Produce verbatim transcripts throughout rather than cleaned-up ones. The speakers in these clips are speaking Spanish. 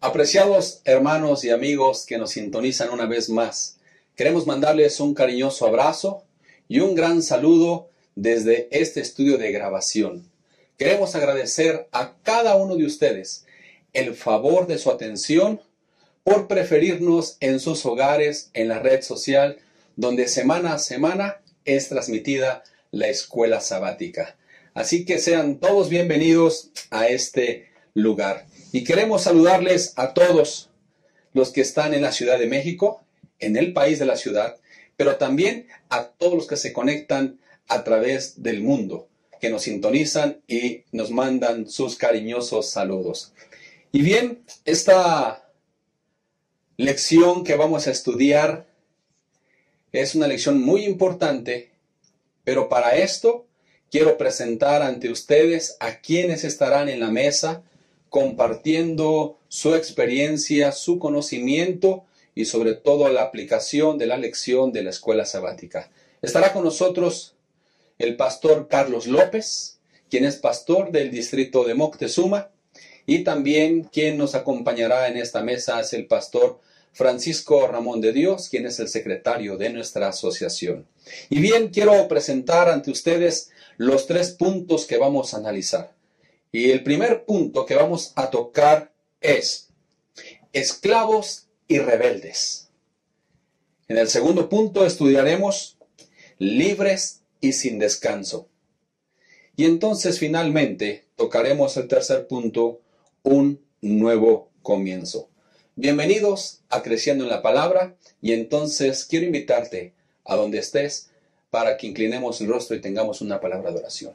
Apreciados hermanos y amigos que nos sintonizan una vez más, queremos mandarles un cariñoso abrazo y un gran saludo desde este estudio de grabación. Queremos agradecer a cada uno de ustedes el favor de su atención por preferirnos en sus hogares, en la red social, donde semana a semana es transmitida la escuela sabática. Así que sean todos bienvenidos a este lugar. Y queremos saludarles a todos los que están en la Ciudad de México, en el país de la ciudad, pero también a todos los que se conectan a través del mundo, que nos sintonizan y nos mandan sus cariñosos saludos. Y bien, esta lección que vamos a estudiar es una lección muy importante, pero para esto quiero presentar ante ustedes a quienes estarán en la mesa compartiendo su experiencia, su conocimiento y sobre todo la aplicación de la lección de la escuela sabática. Estará con nosotros el pastor Carlos López, quien es pastor del distrito de Moctezuma, y también quien nos acompañará en esta mesa es el pastor Francisco Ramón de Dios, quien es el secretario de nuestra asociación. Y bien, quiero presentar ante ustedes los tres puntos que vamos a analizar. Y el primer punto que vamos a tocar es esclavos y rebeldes. En el segundo punto estudiaremos libres y sin descanso. Y entonces finalmente tocaremos el tercer punto, un nuevo comienzo. Bienvenidos a Creciendo en la Palabra, y entonces quiero invitarte a donde estés para que inclinemos el rostro y tengamos una palabra de oración.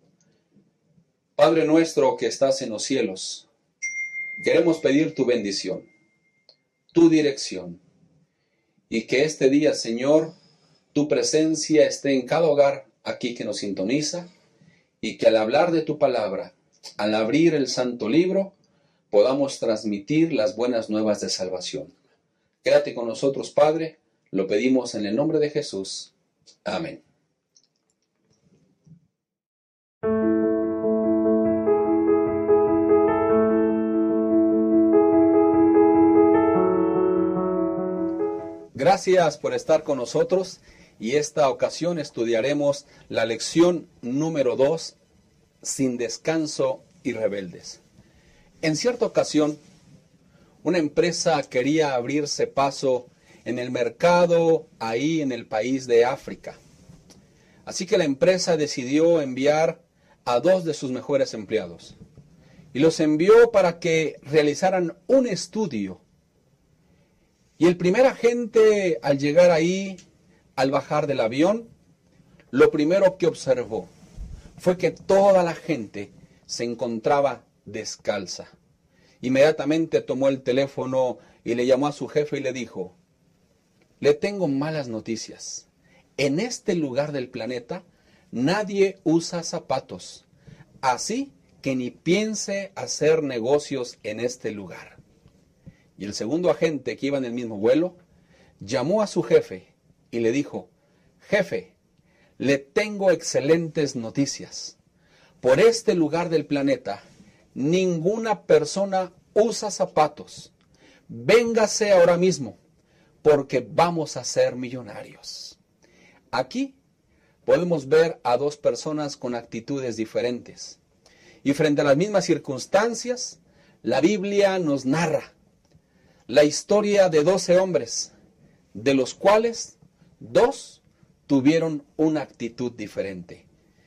Padre nuestro que estás en los cielos, queremos pedir tu bendición, tu dirección, y que este día, Señor, tu presencia esté en cada hogar aquí que nos sintoniza, y que al hablar de tu palabra, al abrir el santo libro, podamos transmitir las buenas nuevas de salvación. Quédate con nosotros, Padre, lo pedimos en el nombre de Jesús. Amén. Gracias por estar con nosotros, y esta ocasión estudiaremos la lección número dos, sin descanso y rebeldes. En cierta ocasión, una empresa quería abrirse paso en el mercado ahí en el país de África. Así que la empresa decidió enviar a dos de sus mejores empleados y los envió para que realizaran un estudio. Y el primer agente, al llegar ahí, al bajar del avión, lo primero que observó fue que toda la gente se encontraba descalza. Inmediatamente tomó el teléfono y le llamó a su jefe y le dijo: le tengo malas noticias. En este lugar del planeta nadie usa zapatos, así que ni piense hacer negocios en este lugar. Y el segundo agente, que iba en el mismo vuelo, llamó a su jefe y le dijo: jefe, le tengo excelentes noticias. Por este lugar del planeta, ninguna persona usa zapatos. Véngase ahora mismo, porque vamos a ser millonarios. Aquí podemos ver a dos personas con actitudes diferentes. Y frente a las mismas circunstancias, la Biblia nos narra la historia de doce hombres, de los cuales dos tuvieron una actitud diferente.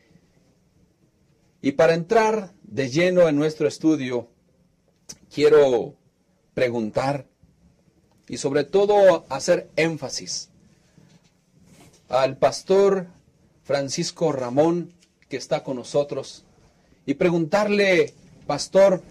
Y para entrar de lleno en nuestro estudio, quiero preguntar y sobre todo hacer énfasis al pastor Francisco Ramón, que está con nosotros, y preguntarle: pastor,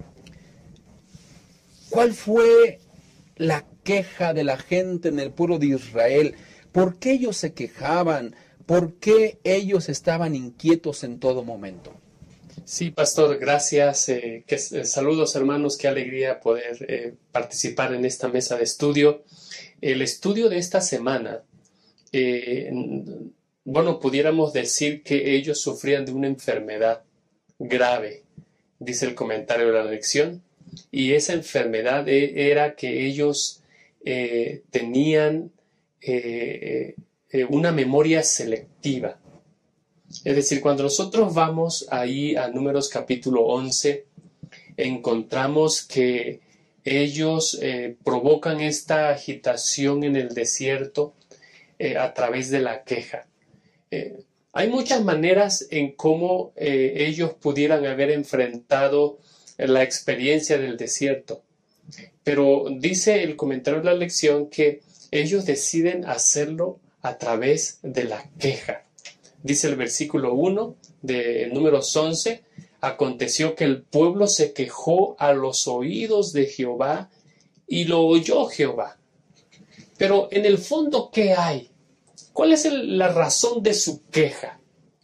¿cuál fue la queja de la gente en el pueblo de Israel? ¿Por qué ellos se quejaban? ¿Por qué ellos estaban inquietos en todo momento? Sí, pastor, gracias. Eh, que, eh, saludos, hermanos. Qué alegría poder eh, participar en esta mesa de estudio. El estudio de esta semana, eh, bueno, pudiéramos decir que ellos sufrían de una enfermedad grave, dice el comentario de la lección. y esa enfermedad era que ellos eh, tenían eh, eh, una memoria selectiva. Es decir, cuando nosotros vamos ahí a Números capítulo once, encontramos que ellos eh, provocan esta agitación en el desierto eh, a través de la queja. Eh, hay muchas maneras en cómo eh, ellos pudieran haber enfrentado la experiencia del desierto, pero dice el comentario de la lección que ellos deciden hacerlo a través de la queja. Dice el versículo uno de Números once, aconteció que el pueblo se quejó a los oídos de Jehová y lo oyó Jehová. Pero en el fondo, ¿qué hay? ¿Cuál es el, la razón de su queja?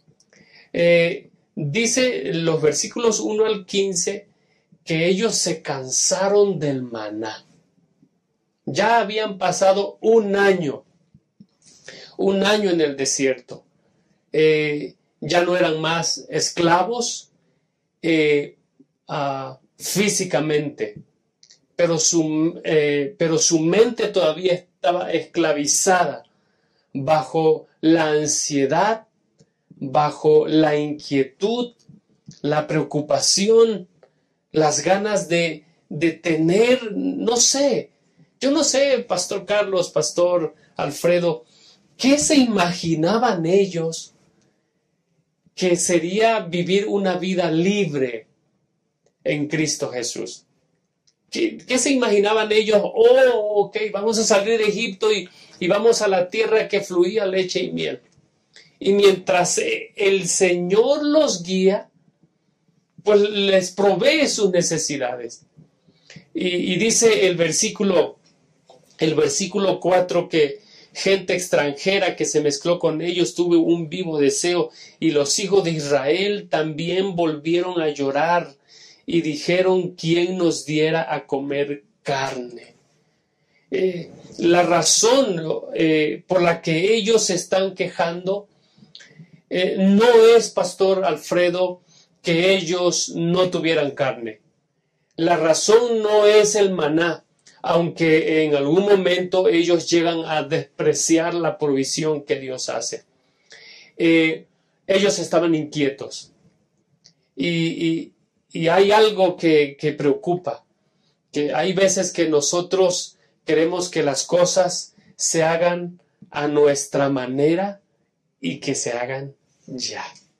Eh, dice los versículos uno al quince que ellos se cansaron del maná. Ya habían pasado un año, un año en el desierto. Eh, ya no eran más esclavos eh, uh, físicamente, pero su, eh, pero su mente todavía estaba esclavizada bajo la ansiedad, bajo la inquietud, la preocupación, las ganas de, de tener, no sé, yo no sé, Pastor Carlos, Pastor Alfredo, ¿qué se imaginaban ellos que sería vivir una vida libre en Cristo Jesús? ¿Qué, qué se imaginaban ellos? Oh, ok, vamos a salir de Egipto y, y vamos a la tierra que fluía leche y miel. Y mientras el Señor los guía, pues les provee sus necesidades. Y, y dice el versículo, el versículo cuatro que gente extranjera que se mezcló con ellos tuvo un vivo deseo, y los hijos de Israel también volvieron a llorar y dijeron, ¿quién nos diera a comer carne? Eh, la razón eh, por la que ellos se están quejando eh, no es, Pastor Alfredo, que ellos no tuvieran carne. La razón no es el maná, aunque en algún momento ellos llegan a despreciar la provisión que Dios hace. Eh, ellos estaban inquietos. Y, y, y hay algo que, que preocupa, que hay veces que nosotros queremos que las cosas se hagan a nuestra manera y que se hagan ya.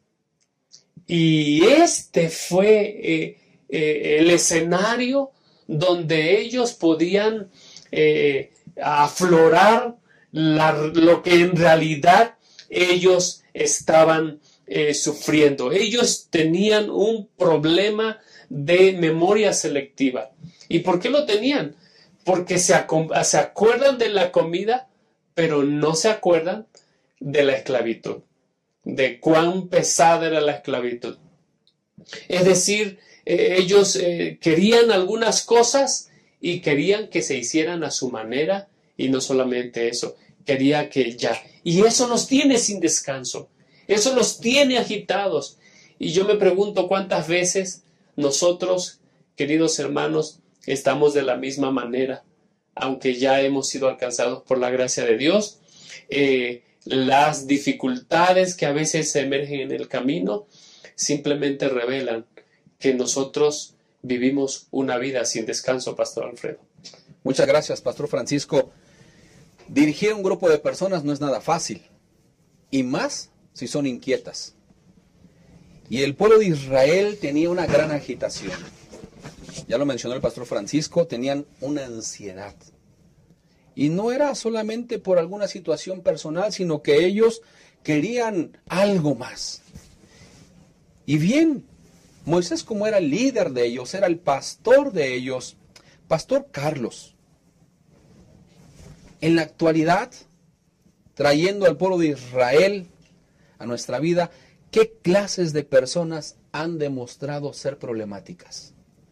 Y este fue eh, eh, el escenario donde ellos podían eh, aflorar la, lo que en realidad ellos estaban eh, sufriendo. Ellos tenían un problema de memoria selectiva. ¿Y por qué lo tenían? Porque se, se acuerdan de la comida, pero no se acuerdan de la esclavitud, de cuán pesada era la esclavitud. Es decir, eh, ellos eh, querían algunas cosas y querían que se hicieran a su manera, y no solamente eso, quería que ya. Y eso nos tiene sin descanso, eso nos tiene agitados. Y yo me pregunto cuántas veces nosotros, queridos hermanos, estamos de la misma manera, aunque ya hemos sido alcanzados por la gracia de Dios. Eh, las dificultades que a veces emergen en el camino simplemente revelan que nosotros vivimos una vida sin descanso, Pastor Alfredo. Muchas gracias, Pastor Francisco. Dirigir a un grupo de personas no es nada fácil, y más si son inquietas. Y el pueblo de Israel tenía una gran agitación. Ya lo mencionó el Pastor Francisco, tenían una ansiedad. Y no era solamente por alguna situación personal, sino que ellos querían algo más. Y bien, Moisés, como era el líder de ellos, era el pastor de ellos, Pastor Carlos, en la actualidad, trayendo al pueblo de Israel a nuestra vida, ¿qué clases de personas han demostrado ser problemáticas?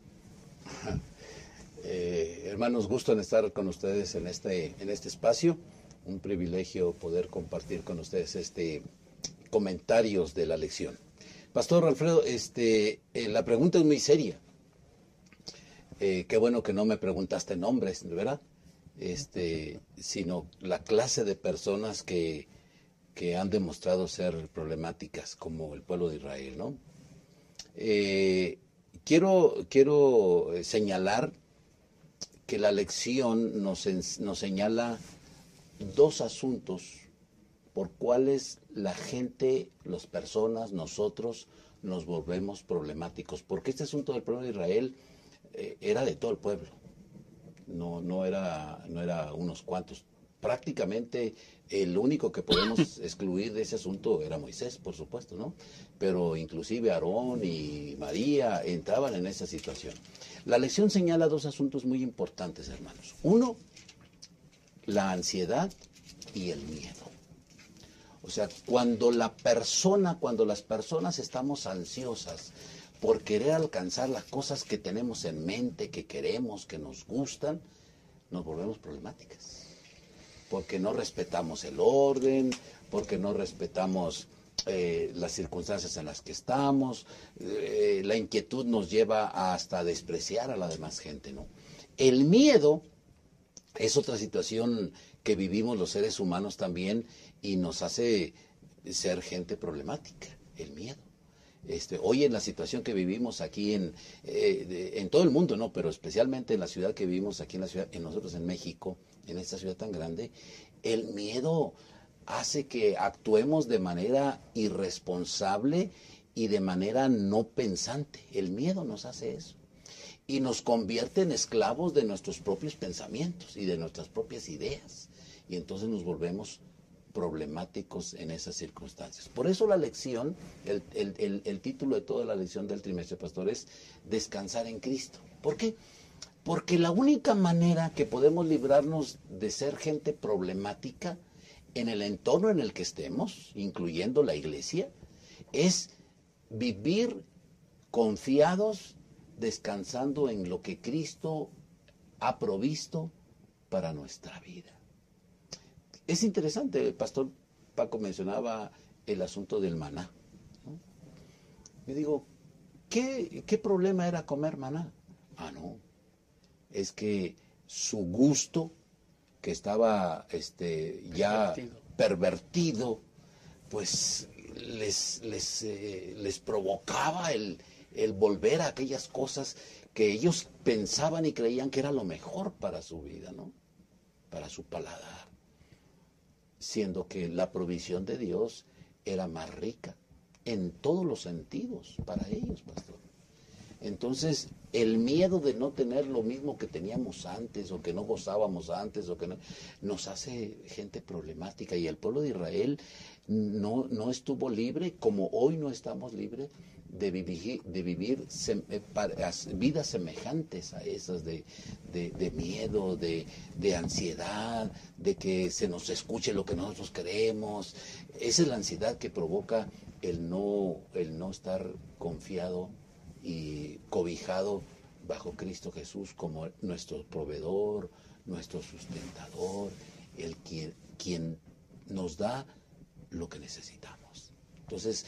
Eh, hermanos, gusto en estar con ustedes en este, en este espacio. Un privilegio poder compartir con ustedes este comentarios de la lección. Pastor Alfredo, este, eh, la pregunta es muy seria. Eh, qué bueno que no me preguntaste nombres, ¿verdad? Este, sino la clase de personas que, que han demostrado ser problemáticas, como el pueblo de Israel, ¿no? Eh, quiero, quiero señalar que la lección nos, nos señala dos asuntos por cuales la gente, las personas, nosotros nos volvemos problemáticos. Porque este asunto del pueblo de Israel eh, era de todo el pueblo, no, no, era, no era unos cuantos. Prácticamente el único que podemos excluir de ese asunto era Moisés, por supuesto, ¿no? Pero inclusive Aarón y María entraban en esa situación. La lección señala dos asuntos muy importantes, hermanos. Uno, la ansiedad y el miedo. O sea, cuando la persona, cuando las personas estamos ansiosas por querer alcanzar las cosas que tenemos en mente, que queremos, que nos gustan, nos volvemos problemáticas. Porque no respetamos el orden, porque no respetamos eh, las circunstancias en las que estamos, eh, la inquietud nos lleva hasta despreciar a la demás gente, ¿no? El miedo es otra situación que vivimos los seres humanos también y nos hace ser gente problemática, el miedo. Este, hoy en la situación que vivimos aquí en, eh, de, en todo el mundo, no, pero especialmente en la ciudad que vivimos aquí en la ciudad, en nosotros en México, en esta ciudad tan grande, el miedo hace que actuemos de manera irresponsable y de manera no pensante. El miedo nos hace eso y nos convierte en esclavos de nuestros propios pensamientos y de nuestras propias ideas, y entonces nos volvemos problemáticos en esas circunstancias. Por eso la lección, el, el, el, el título de toda la lección del trimestre, pastor, es descansar en Cristo. ¿Por qué? Porque la única manera que podemos librarnos de ser gente problemática en el entorno en el que estemos, incluyendo la iglesia, es vivir confiados, descansando en lo que Cristo ha provisto para nuestra vida. Es interesante, el pastor Paco mencionaba el asunto del maná, ¿no? Yo digo, ¿qué, qué problema era comer maná? Ah, no, es que su gusto, que estaba este, ya pervertido, pervertido pues les, les, eh, les provocaba el, el volver a aquellas cosas que ellos pensaban y creían que era lo mejor para su vida, ¿no? Para su paladar. Siendo que la provisión de Dios era más rica en todos los sentidos para ellos, pastor. Entonces, el miedo de no tener lo mismo que teníamos antes, o que no gozábamos antes, o que no, nos hace gente problemática. Y el pueblo de Israel no, no estuvo libre, como hoy no estamos libres, de vivir, de vivir sem, eh, para, vidas semejantes a esas de, de, de miedo, de, de ansiedad, de que se nos escuche lo que nosotros queremos. Esa es la ansiedad que provoca el no, el no estar confiado y cobijado bajo Cristo Jesús como nuestro proveedor, nuestro sustentador, el quien, quien nos da lo que necesitamos. Entonces,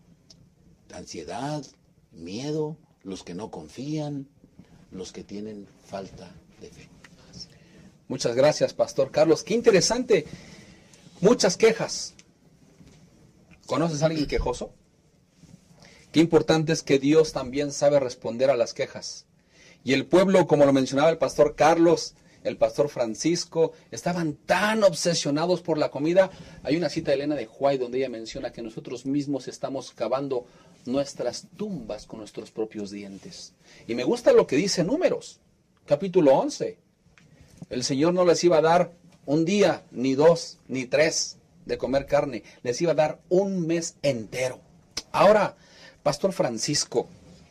ansiedad, miedo, los que no confían, los que tienen falta de fe. Muchas gracias, Pastor Carlos. Qué interesante. Muchas quejas. ¿Conoces a alguien quejoso? Qué importante es que Dios también sabe responder a las quejas. Y el pueblo, como lo mencionaba el Pastor Carlos, el Pastor Francisco, estaban tan obsesionados por la comida. Hay una cita de Elena de White donde ella menciona que nosotros mismos estamos cavando nuestras tumbas con nuestros propios dientes. Y me gusta lo que dice Números, capítulo once. El Señor no les iba a dar un día, ni dos, ni tres de comer carne. Les iba a dar un mes entero. Ahora, Pastor Francisco,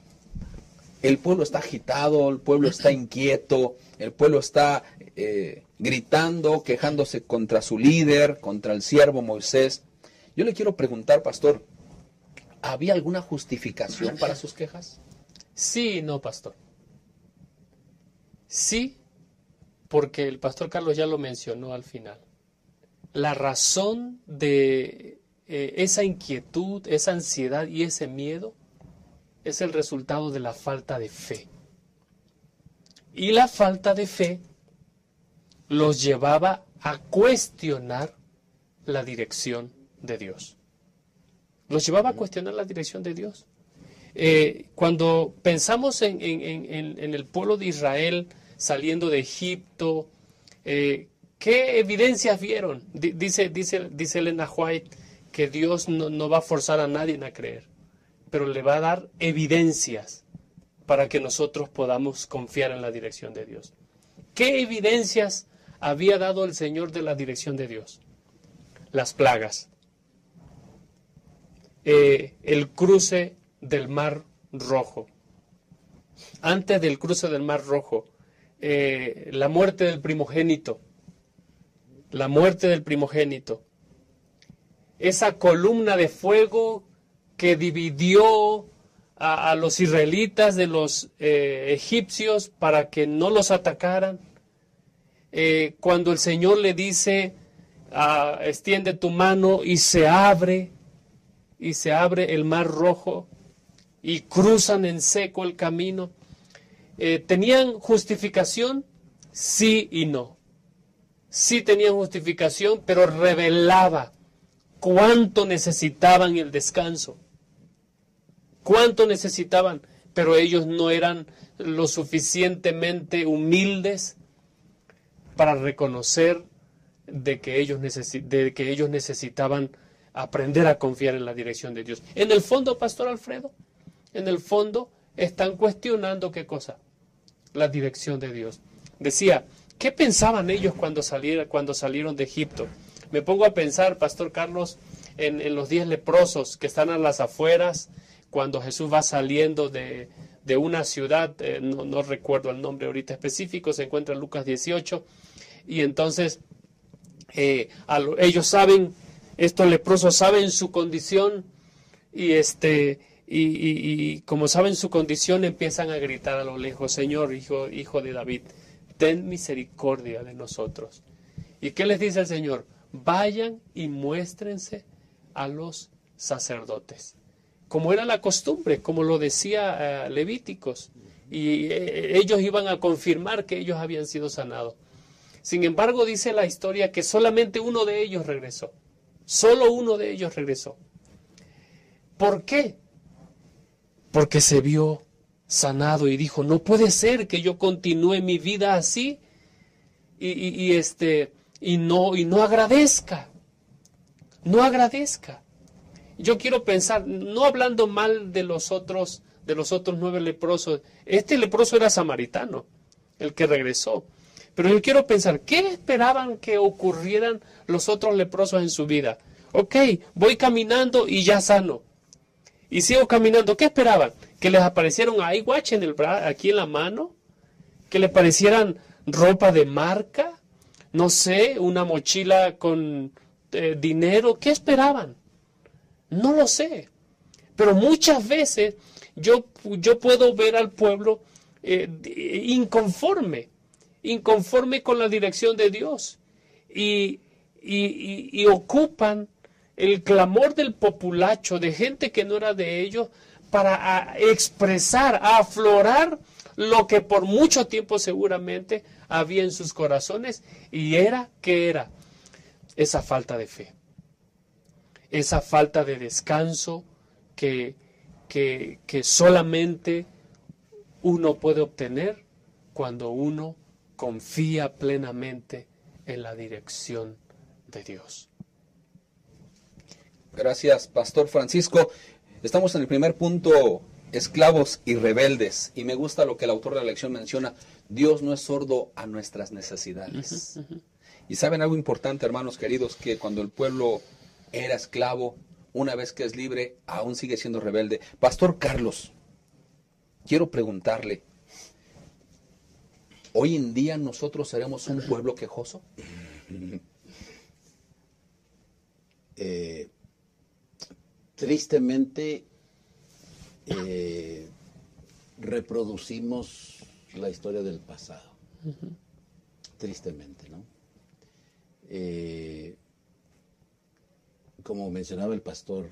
el pueblo está agitado, el pueblo está inquieto, el pueblo está eh, gritando, quejándose contra su líder, contra el siervo Moisés. Yo le quiero preguntar, pastor, ¿había alguna justificación para sus quejas? Sí y no, pastor. Sí, porque el pastor Carlos ya lo mencionó al final. La razón de eh, esa inquietud, esa ansiedad y ese miedo es el resultado de la falta de fe. Y la falta de fe los llevaba a cuestionar la dirección de Dios. Los llevaba a cuestionar la dirección de Dios. Eh, cuando pensamos en, en, en, en el pueblo de Israel saliendo de Egipto, eh, ¿qué evidencias vieron? D- dice, dice, dice Elena White que Dios no, no va a forzar a nadie a creer, pero le va a dar evidencias para que nosotros podamos confiar en la dirección de Dios. ¿Qué evidencias había dado el Señor de la dirección de Dios? Las plagas. Eh, el cruce del Mar Rojo. Antes del cruce del Mar Rojo, eh, la muerte del primogénito. La muerte del primogénito. Esa columna de fuego que dividió a, a los israelitas de los eh, egipcios para que no los atacaran. Eh, cuando el Señor le dice, ah, extiende tu mano y se abre, y se abre el Mar Rojo y cruzan en seco el camino. Eh, ¿Tenían justificación? Sí y no. Sí tenían justificación, pero revelaba cuánto necesitaban el descanso. Cuánto necesitaban, pero ellos no eran lo suficientemente humildes para reconocer de que ellos, necesi- de que ellos necesitaban aprender a confiar en la dirección de Dios. En el fondo, Pastor Alfredo, en el fondo están cuestionando ¿qué cosa? La dirección de Dios. Decía, ¿qué pensaban ellos cuando salieron, cuando salieron de Egipto? Me pongo a pensar, Pastor Carlos, en, en los diez leprosos que están a las afueras, cuando Jesús va saliendo de, de una ciudad, eh, no, no recuerdo el nombre ahorita específico, se encuentra en Lucas dieciocho, y entonces eh, a lo, ellos saben, estos leprosos saben su condición, y este y, y, y como saben su condición, empiezan a gritar a lo lejos, Señor, hijo, hijo de David, ten misericordia de nosotros. ¿Y qué les dice el Señor? Vayan y muéstrense a los sacerdotes. Como era la costumbre, como lo decía uh, Levíticos, y eh, ellos iban a confirmar que ellos habían sido sanados. Sin embargo, dice la historia que solamente uno de ellos regresó. Solo uno de ellos regresó. ¿Por qué? Porque se vio sanado y dijo, no puede ser que yo continúe mi vida así y, y, y, este, y, no, y no agradezca. No agradezca. Yo quiero pensar, no hablando mal de los otros, de los otros nueve leprosos, este leproso era samaritano, el que regresó. Pero yo quiero pensar, ¿qué esperaban que ocurrieran los otros leprosos en su vida? Ok, voy caminando y ya sano. Y sigo caminando. ¿Qué esperaban? ¿Que les apareciera un iWatch en el bra- aquí en la mano? ¿Que les parecieran ropa de marca? No sé, una mochila con eh, dinero. ¿Qué esperaban? No lo sé. Pero muchas veces yo, yo puedo ver al pueblo eh, inconforme. Inconforme con la dirección de Dios. Y, y, y, y ocupan el clamor del populacho, de gente que no era de ellos, para a expresar, a aflorar lo que por mucho tiempo seguramente había en sus corazones, y era, ¿qué era? Esa falta de fe, esa falta de descanso que, que, que solamente uno puede obtener cuando uno confía plenamente en la dirección de Dios. Gracias, Pastor Francisco. Estamos en el primer punto, esclavos y rebeldes. Y me gusta lo que el autor de la lección menciona. Dios no es sordo a nuestras necesidades. Uh-huh, uh-huh. Y saben algo importante, hermanos queridos, que cuando el pueblo era esclavo, una vez que es libre, aún sigue siendo rebelde. Pastor Carlos, quiero preguntarle, ¿hoy en día nosotros seremos un pueblo quejoso? Eh... Tristemente, eh, reproducimos la historia del pasado. Uh-huh. Tristemente, ¿no? Eh, como mencionaba el pastor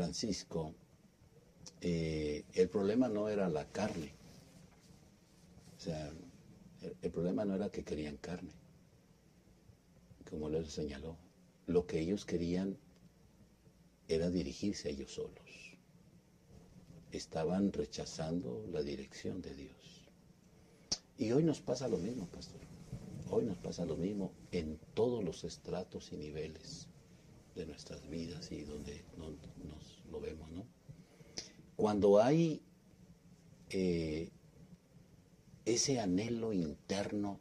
Francisco, eh, el problema no era la carne, O sea, el, el problema no era que querían carne, como les señaló. Lo que ellos querían era dirigirse a ellos solos. Estaban rechazando la dirección de Dios. Y hoy nos pasa lo mismo, pastor. Hoy nos pasa lo mismo en todos los estratos y niveles de nuestras vidas y donde no, nos lo vemos, ¿no? Cuando hay eh, ese anhelo interno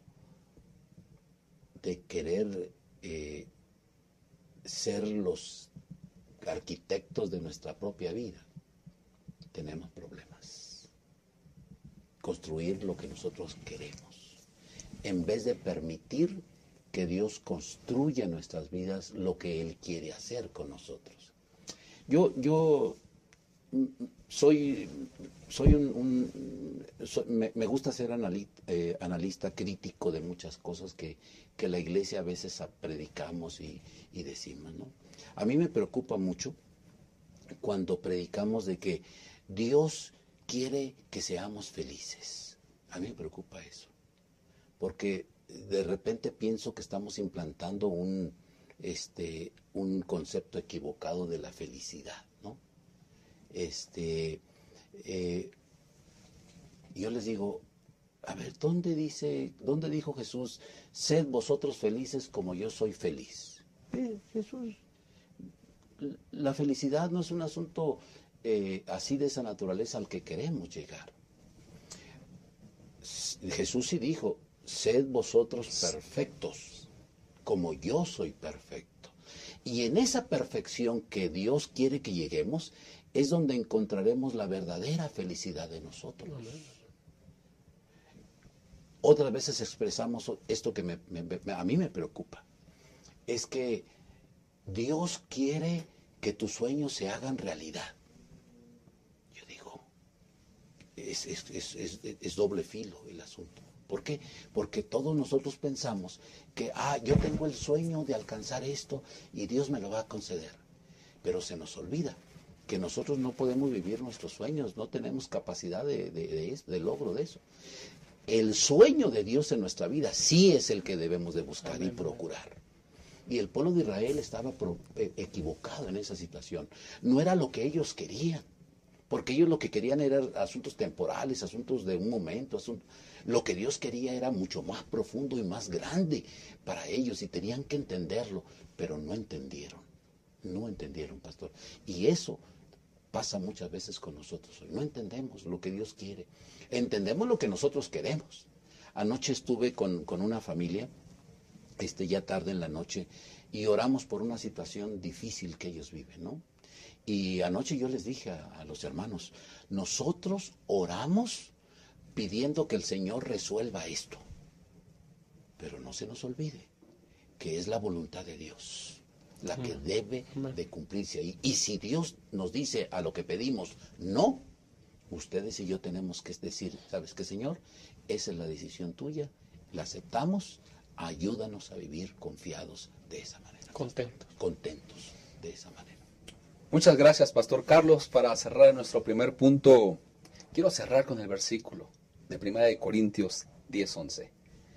de querer eh, ser los arquitectos de nuestra propia vida, tenemos problemas. Construir lo que nosotros queremos, en vez de permitir que Dios construya en nuestras vidas lo que Él quiere hacer con nosotros. Yo, yo soy, soy un, un soy, me, me gusta ser analista, eh, analista crítico de muchas cosas que, que la iglesia a veces predicamos y, y decimos, ¿no? A mí me preocupa mucho cuando predicamos de que Dios quiere que seamos felices. A mí me preocupa eso, porque de repente pienso que estamos implantando un, este, un concepto equivocado de la felicidad, ¿no? Este, eh, yo les digo, a ver, ¿dónde dice, dónde dijo Jesús, sed vosotros felices como yo soy feliz? Eh, Jesús, la felicidad no es un asunto eh, así de esa naturaleza al que queremos llegar. Jesús sí dijo, sed vosotros perfectos, como yo soy perfecto. Y en esa perfección que Dios quiere que lleguemos, es donde encontraremos la verdadera felicidad de nosotros. Otras veces expresamos esto que me, me, me, a mí me preocupa. Es que Dios quiere que tus sueños se hagan realidad. Yo digo, es, es, es, es, es doble filo el asunto. ¿Por qué? Porque todos nosotros pensamos que, ah, yo tengo el sueño de alcanzar esto y Dios me lo va a conceder. Pero se nos olvida que nosotros no podemos vivir nuestros sueños, no tenemos capacidad de, de, de, de, de logro de eso. El sueño de Dios en nuestra vida sí es el que debemos de buscar Amén. Y procurar. Y el pueblo de Israel estaba pro, eh, equivocado en esa situación. No era lo que ellos querían, porque ellos lo que querían eran asuntos temporales, asuntos de un momento. Asuntos. Lo que Dios quería era mucho más profundo y más grande para ellos y tenían que entenderlo, pero no entendieron. No entendieron, pastor. Y eso pasa muchas veces con nosotros hoy. No entendemos lo que Dios quiere. Entendemos lo que nosotros queremos. Anoche estuve con, con una familia, este, ya tarde en la noche, y oramos por una situación difícil que ellos viven, ¿no? Y anoche yo les dije a, a los hermanos, nosotros oramos pidiendo que el Señor resuelva esto. Pero no se nos olvide que es la voluntad de Dios la que debe de cumplirse ahí. Y si Dios nos dice a lo que pedimos no, ustedes y yo tenemos que decir, ¿sabes qué, Señor? Esa es la decisión tuya, la aceptamos, ayúdanos a vivir confiados de esa manera. Contentos. Contentos de esa manera. Muchas gracias, Pastor Carlos. Para cerrar nuestro primer punto, quiero cerrar con el versículo de Primera de Corintios diez once.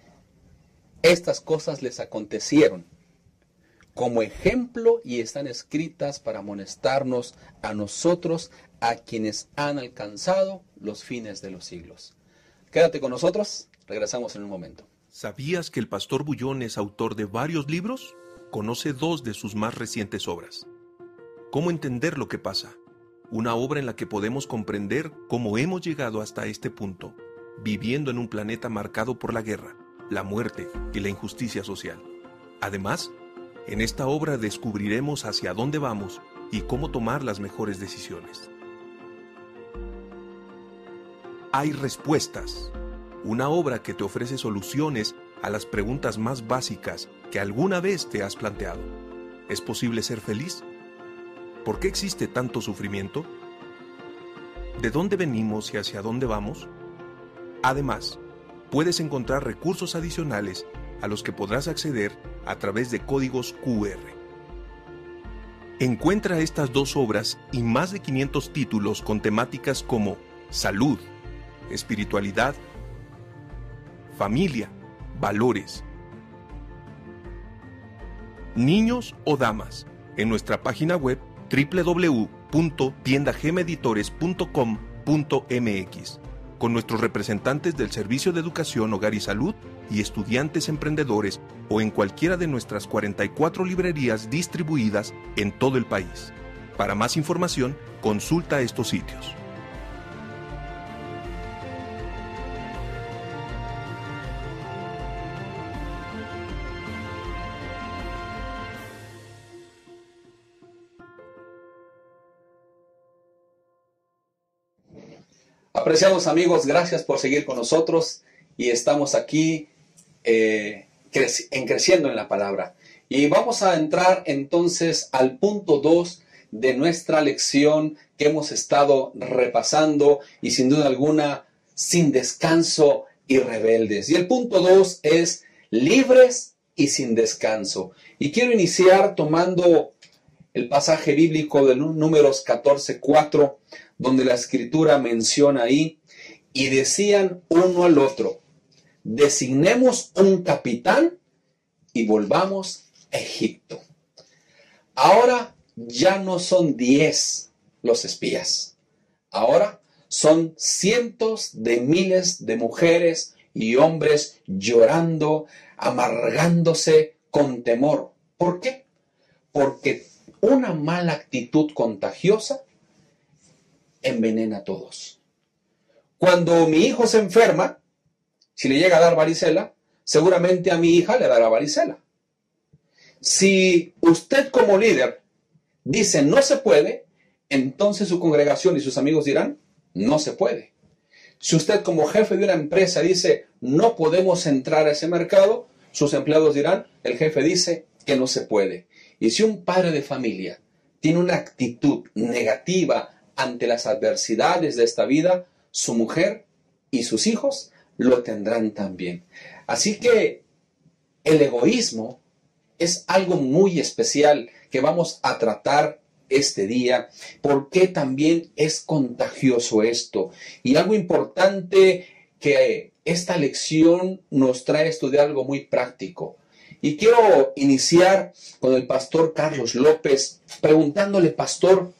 Estas cosas les acontecieron como ejemplo y están escritas para amonestarnos a nosotros, a quienes han alcanzado los fines de los siglos. Quédate con nosotros, regresamos en un momento. ¿Sabías que el pastor Bullón es autor de varios libros? Conoce dos de sus más recientes obras. ¿Cómo entender lo que pasa? Una obra en la que podemos comprender cómo hemos llegado hasta este punto, viviendo en un planeta marcado por la guerra, la muerte y la injusticia social. Además, en esta obra descubriremos hacia dónde vamos y cómo tomar las mejores decisiones. Hay respuestas, una obra que te ofrece soluciones a las preguntas más básicas que alguna vez te has planteado. ¿Es posible ser feliz? ¿Por qué existe tanto sufrimiento? ¿De dónde venimos y hacia dónde vamos? Además, puedes encontrar recursos adicionales a los que podrás acceder a través de códigos Q R. Encuentra estas dos obras y más de quinientos títulos con temáticas como salud, espiritualidad, familia, valores. Niños o damas, en nuestra página web doble u doble u doble u punto tienda gem editores punto com punto m x, con nuestros representantes del Servicio de Educación, Hogar y Salud y estudiantes emprendedores, o en cualquiera de nuestras cuarenta y cuatro librerías distribuidas en todo el país. Para más información, consulta estos sitios. Apreciados amigos, gracias por seguir con nosotros y estamos aquí eh, creci- en creciendo en la palabra. Y vamos a entrar entonces al punto dos de nuestra lección que hemos estado repasando y sin duda alguna sin descanso y rebeldes. Y el punto dos es libres y sin descanso. Y quiero iniciar tomando el pasaje bíblico de Números catorce cuatro, donde la escritura menciona ahí, y decían uno al otro, designemos un capitán y volvamos a Egipto. Ahora ya no son diez los espías, ahora son cientos de miles de mujeres y hombres llorando, amargándose con temor. ¿Por qué? Porque una mala actitud contagiosa envenena a todos. Cuando mi hijo se enferma, si le llega a dar varicela, seguramente a mi hija le dará varicela. Si usted como líder dice no se puede, entonces su congregación y sus amigos dirán no se puede. Si usted como jefe de una empresa dice no podemos entrar a ese mercado, sus empleados dirán el jefe dice que no se puede. Y si un padre de familia tiene una actitud negativa ante las adversidades de esta vida, su mujer y sus hijos lo tendrán también. Así que el egoísmo es algo muy especial que vamos a tratar este día, porque también es contagioso esto. Y algo importante que esta lección nos trae a estudiar algo muy práctico. Y quiero iniciar con el pastor Carlos López, preguntándole, pastor,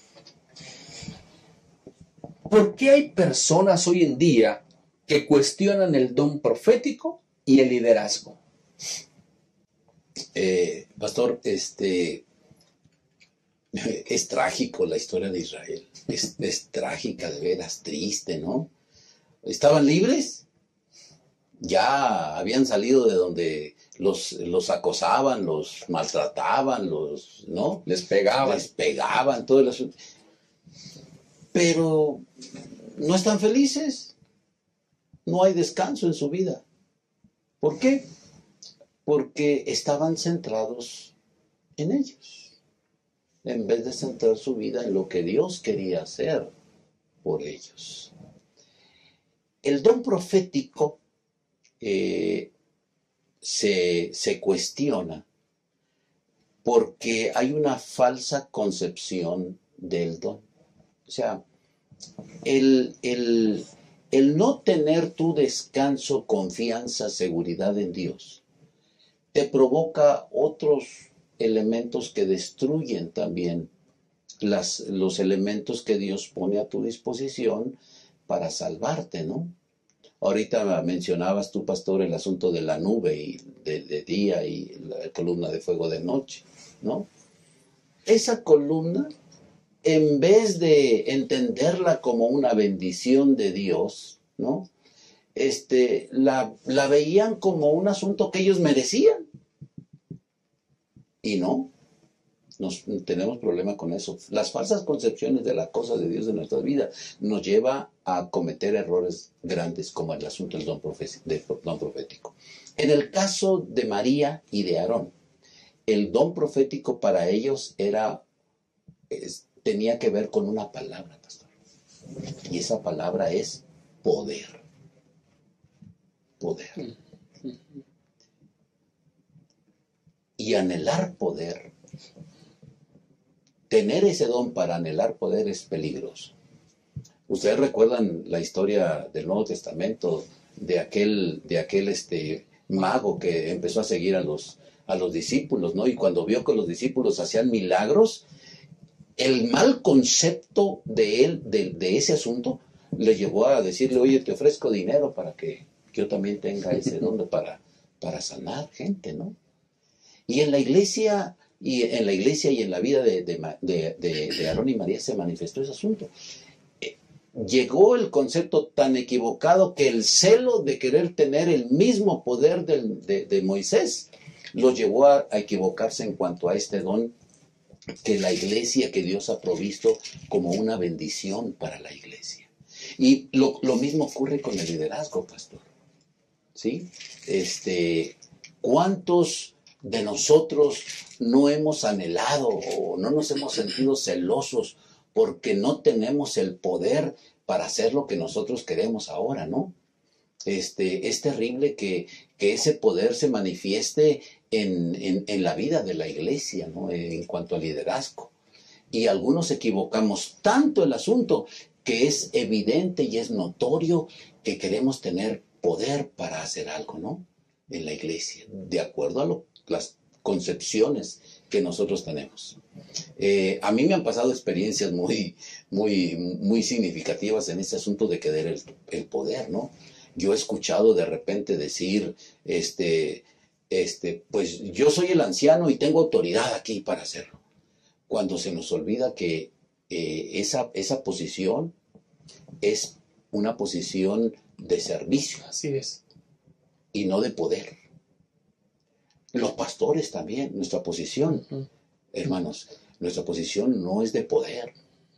¿por qué hay personas hoy en día que cuestionan el don profético y el liderazgo? Eh, pastor, este es trágico la historia de Israel. Es, es trágica, de veras, triste, ¿no? ¿Estaban libres? Ya habían salido de donde los, los acosaban, los maltrataban, los, ¿no? Les pegaban. Les pegaban, todo el asunto. Pero no están felices. No hay descanso en su vida. ¿Por qué? Porque estaban centrados en ellos, en vez de centrar su vida en lo que Dios quería hacer por ellos. El don profético eh, se, se cuestiona porque hay una falsa concepción del don. O sea, el, el, el no tener tu descanso, confianza, seguridad en Dios, te provoca otros elementos que destruyen también las, los elementos que Dios pone a tu disposición para salvarte, ¿no? Ahorita mencionabas tú, pastor, el asunto de la nube y de, de día y la columna de fuego de noche, ¿no? Esa columna, en vez de entenderla como una bendición de Dios, ¿no? Este, la, la veían como un asunto que ellos merecían. Y no, nos, tenemos problema con eso. Las falsas concepciones de la cosa de Dios en nuestra vida nos lleva a cometer errores grandes como el asunto del don, profe- del don profético. En el caso de María y de Aarón, el don profético para ellos era, es, tenía que ver con una palabra, pastor. Y esa palabra es poder. Poder. Y anhelar poder, tener ese don para anhelar poder es peligroso. Ustedes recuerdan la historia del Nuevo Testamento de aquel, de aquel este, mago que empezó a seguir a los, a los discípulos, ¿no? Y cuando vio que los discípulos hacían milagros, el mal concepto de él, de, de ese asunto, le llevó a decirle, oye, te ofrezco dinero para que yo también tenga ese don para, para sanar gente, ¿no? Y en la iglesia, y en la iglesia y en la vida de, de, de, de, de Aarón y María se manifestó ese asunto. Llegó el concepto tan equivocado que el celo de querer tener el mismo poder del, de, de Moisés los llevó a, a equivocarse en cuanto a este don que la iglesia, que Dios ha provisto como una bendición para la iglesia. Y lo, lo mismo ocurre con el liderazgo, pastor. ¿Sí? Este, ¿cuántos de nosotros no hemos anhelado o no nos hemos sentido celosos porque no tenemos el poder para hacer lo que nosotros queremos ahora, ¿no? Este, es terrible que, que ese poder se manifieste en, en, en la vida de la iglesia, ¿no? En cuanto al liderazgo. Y algunos equivocamos tanto el asunto que es evidente y es notorio que queremos tener poder para hacer algo, ¿no? En la iglesia, de acuerdo a lo, las concepciones que nosotros tenemos. Eh, a mí me han pasado experiencias muy, muy, muy significativas en este asunto de querer el, el poder, ¿no? Yo he escuchado de repente decir, este, este, pues yo soy el anciano y tengo autoridad aquí para hacerlo. Cuando se nos olvida que eh, esa, esa posición es una posición de servicio. Así es. Y no de poder. Los pastores también, nuestra posición, uh-huh. hermanos, nuestra posición no es de poder,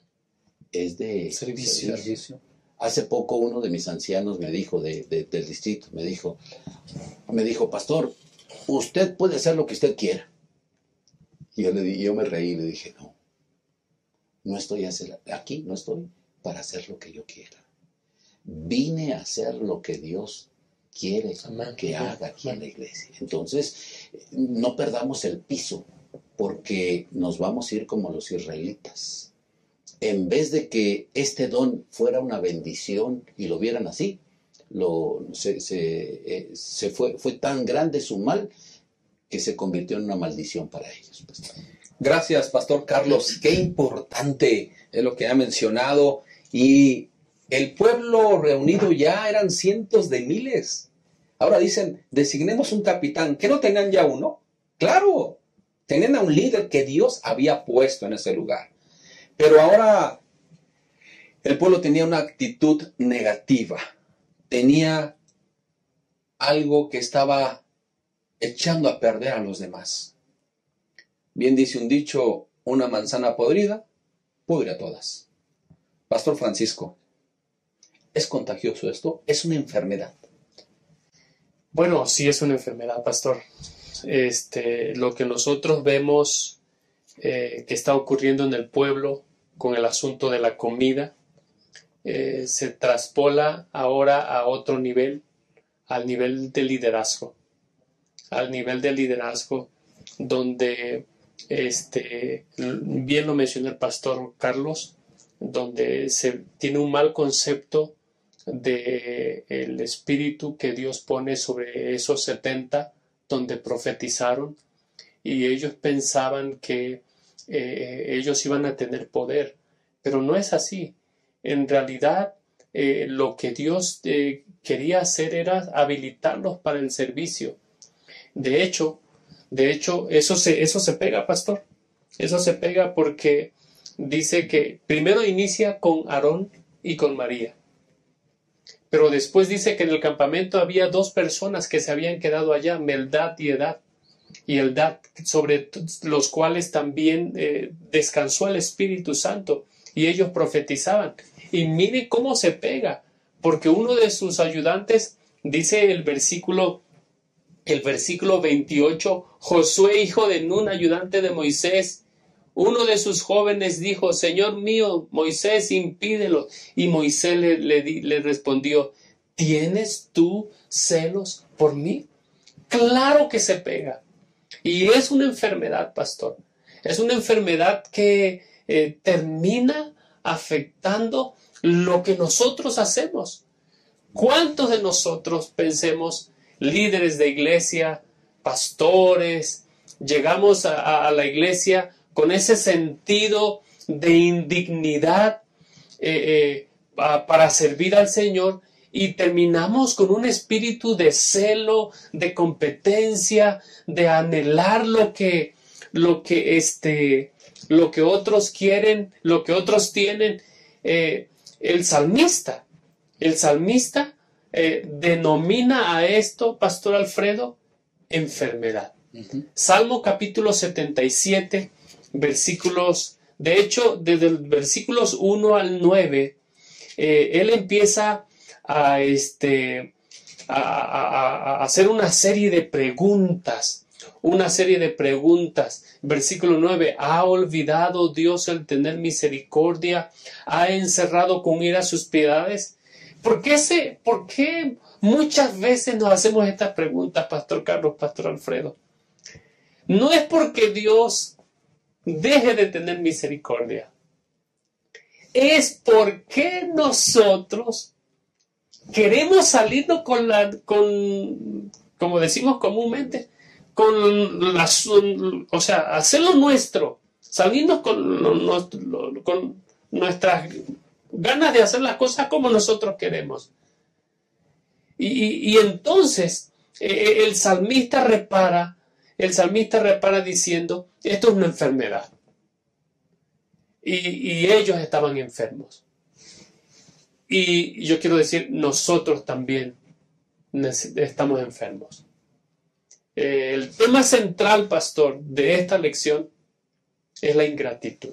es de servicio. servicio. Hace poco uno de mis ancianos me dijo, de, de, del distrito, me dijo, me dijo, pastor, usted puede hacer lo que usted quiera. Y yo, le, yo me reí y le dije, no, no estoy hacer, aquí, no estoy para hacer lo que yo quiera. Vine a hacer lo que Dios quiere Amén. que haga aquí Amén. en la iglesia. Entonces, no perdamos el piso, porque nos vamos a ir como los israelitas. En vez de que este don fuera una bendición y lo vieran así, lo, se, se, eh, se fue, fue tan grande su mal que se convirtió en una maldición para ellos. Gracias, Pastor Carlos. Qué importante es lo que ha mencionado. Y el pueblo reunido ya eran cientos de miles. Ahora dicen, designemos un capitán. ¿Que no tenían ya uno? Claro, tenían a un líder que Dios había puesto en ese lugar. Pero ahora el pueblo tenía una actitud negativa. Tenía algo que estaba echando a perder a los demás. Bien dice un dicho, una manzana podrida, pudre a todas. Pastor Francisco, ¿es contagioso esto? ¿Es una enfermedad? Bueno, sí es una enfermedad, pastor. Este, lo que nosotros vemos eh, que está ocurriendo en el pueblo con el asunto de la comida, eh, se traspola ahora a otro nivel, al nivel de liderazgo. Al nivel de liderazgo donde, este, bien lo mencionó el pastor Carlos, donde se tiene un mal concepto de el espíritu que Dios pone sobre esos setenta donde profetizaron, y ellos pensaban que eh, ellos iban a tener poder, pero no es así. En realidad eh, lo que Dios eh, quería hacer era habilitarlos para el servicio. De hecho, de hecho eso se, eso se pega, pastor, eso se pega porque dice que primero inicia con Aarón y con María. Pero después dice que en el campamento había dos personas que se habían quedado allá, Meldad y Edad. Y Eldad, sobre los cuales también eh, descansó el Espíritu Santo. Y ellos profetizaban. Y mire cómo se pega. Porque uno de sus ayudantes, dice el versículo, el versículo veintiocho, Josué, hijo de Nun, ayudante de Moisés, uno de sus jóvenes dijo, Señor mío, Moisés, impídelo. Y Moisés le, le, le respondió, ¿tienes tú celos por mí? Claro que se pega. Y es una enfermedad, pastor. Es una enfermedad que eh, termina afectando lo que nosotros hacemos. ¿Cuántos de nosotros pensemos, líderes de iglesia, pastores, llegamos a, a la iglesia con ese sentido de indignidad eh, eh, a, para servir al Señor y terminamos con un espíritu de celo, de competencia, de anhelar lo que, lo que, este, lo que otros quieren, lo que otros tienen? Eh, el salmista, el salmista eh, denomina a esto, Pastor Alfredo, enfermedad. Uh-huh. Salmo capítulo setenta y siete, versículos, de hecho, desde los versículos uno al nueve, eh, él empieza a, este, a, a, a hacer una serie de preguntas, una serie de preguntas. Versículo nueve, ¿ha olvidado Dios el tener misericordia? ¿Ha encerrado con ira sus piedades? ¿Por qué, se, ¿Por qué muchas veces nos hacemos estas preguntas, Pastor Carlos, Pastor Alfredo? No es porque Dios deje de tener misericordia. Es porque nosotros queremos salirnos con la, con, como decimos comúnmente, con las, o sea, hacerlo nuestro, salirnos con, con nuestras ganas de hacer las cosas como nosotros queremos. Y, y, y entonces eh, el salmista repara, el salmista repara diciendo, esto es una enfermedad. Y, y ellos estaban enfermos. Y yo quiero decir, nosotros también estamos enfermos. Eh, el tema central, pastor, de esta lección es la ingratitud.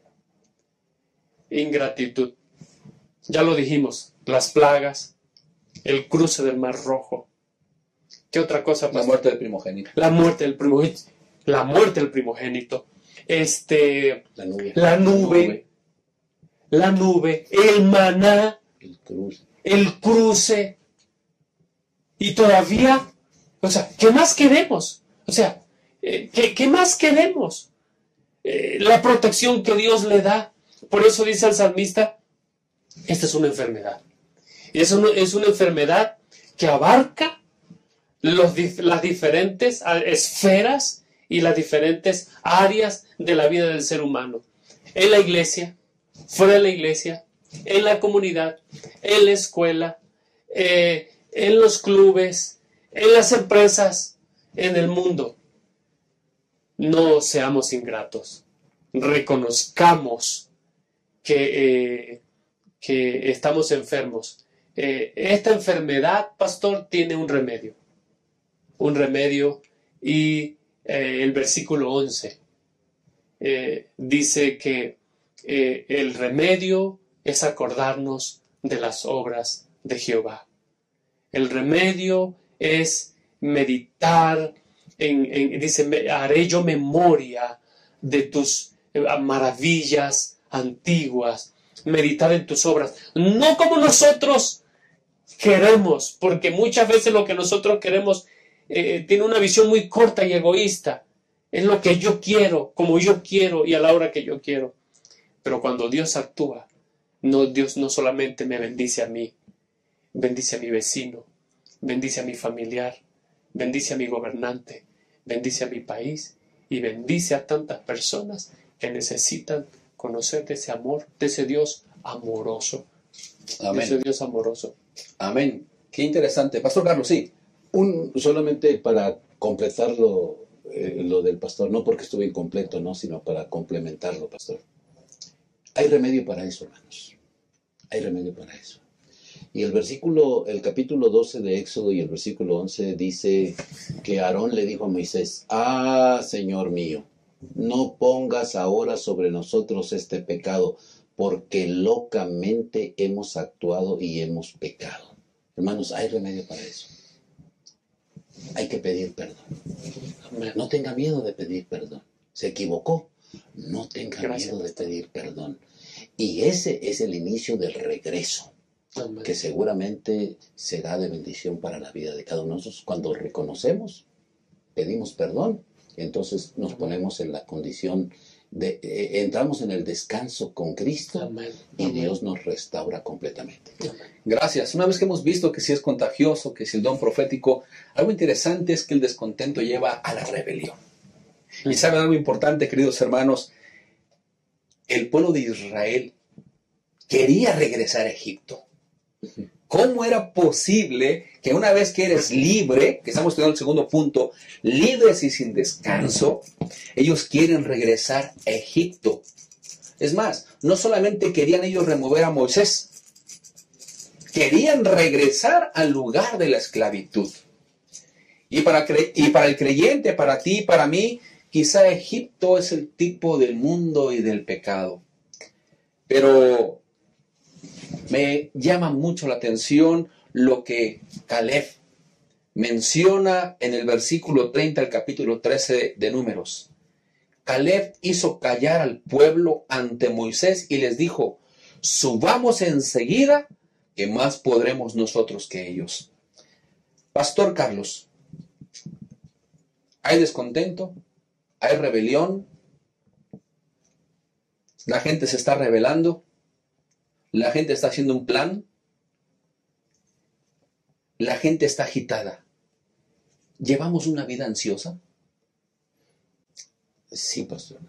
Ingratitud. Ya lo dijimos, las plagas, el cruce del Mar Rojo. ¿Qué otra cosa, pastor? La muerte del primogénito. La muerte del primogénito. La muerte del primogénito. Este, la nube. La nube. La nube. El maná. El cruce. El cruce. Y todavía, o sea, ¿qué más queremos? O sea, ¿qué, qué más queremos? Eh, la protección que Dios le da. Por eso dice el salmista, esta es una enfermedad. Y es una, es una enfermedad que abarca los, las diferentes esferas y las diferentes áreas de la vida del ser humano. En la iglesia, fuera de la iglesia, en la comunidad, en la escuela, eh, en los clubes, en las empresas, en el mundo. No seamos ingratos. Reconozcamos que, eh, que estamos enfermos. Eh, esta enfermedad, pastor, tiene un remedio. Un remedio y eh, el versículo once eh, dice que eh, el remedio es acordarnos de las obras de Jehová. El remedio es meditar, en, en, dice, haré yo memoria de tus maravillas antiguas, meditar en tus obras. No como nosotros queremos, porque muchas veces lo que nosotros queremos eh, tiene una visión muy corta y egoísta. Es lo que yo quiero, como yo quiero y a la hora que yo quiero. Pero cuando Dios actúa, no, Dios no solamente me bendice a mí, bendice a mi vecino, bendice a mi familiar, bendice a mi gobernante, bendice a mi país y bendice a tantas personas que necesitan conocer de ese amor, de ese Dios amoroso. Amén. De ese Dios amoroso. Amén. Qué interesante. Pastor Carlos, sí. Un, solamente para completarlo, eh, lo del pastor, no porque estuve incompleto, no, sino para complementarlo, pastor. Hay remedio para eso, hermanos. Hay remedio para eso. Y el versículo, el capítulo doce de Éxodo y el versículo once dice que Aarón le dijo a Moisés, ah, Señor mío, no pongas ahora sobre nosotros este pecado, porque locamente hemos actuado y hemos pecado. Hermanos, hay remedio para eso. Hay que pedir perdón. No tenga miedo de pedir perdón. Se equivocó. No tenga Gracias, miedo de pedir perdón. Y ese es el inicio del regreso. Amén. Que seguramente será de bendición para la vida de cada uno de nosotros. Cuando reconocemos, pedimos perdón, entonces nos ponemos en la condición de, eh, entramos en el descanso con Cristo. Amén. Y Amén. Dios nos restaura completamente. Gracias. Una vez que hemos visto que si es contagioso, que si el don profético, algo interesante es que el descontento lleva a la rebelión. Y saben algo importante, queridos hermanos, el pueblo de Israel quería regresar a Egipto. ¿Cómo era posible que una vez que eres libre, que estamos estudiando el segundo punto, libres y sin descanso, ellos quieren regresar a Egipto? Es más, no solamente querían ellos remover a Moisés, querían regresar al lugar de la esclavitud. Y para, cre- y para el creyente, para ti y para mí, quizá Egipto es el tipo del mundo y del pecado. Pero me llama mucho la atención lo que Caleb menciona en el versículo treinta del capítulo trece de Números. Caleb hizo callar al pueblo ante Moisés y les dijo: subamos enseguida, que más podremos nosotros que ellos. Pastor Carlos, ¿hay descontento? ¿Hay rebelión? ¿La gente se está rebelando? ¿La gente está haciendo un plan? ¿La gente está agitada? ¿Llevamos una vida ansiosa? Sí, pastor.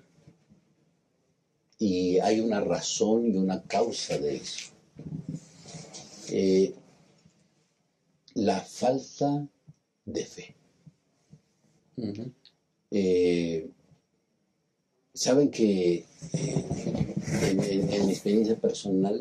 Y hay una razón y una causa de eso. Eh, la falta de fe. Uh-huh. Eh, Saben que eh, en, en- en mi experiencia personal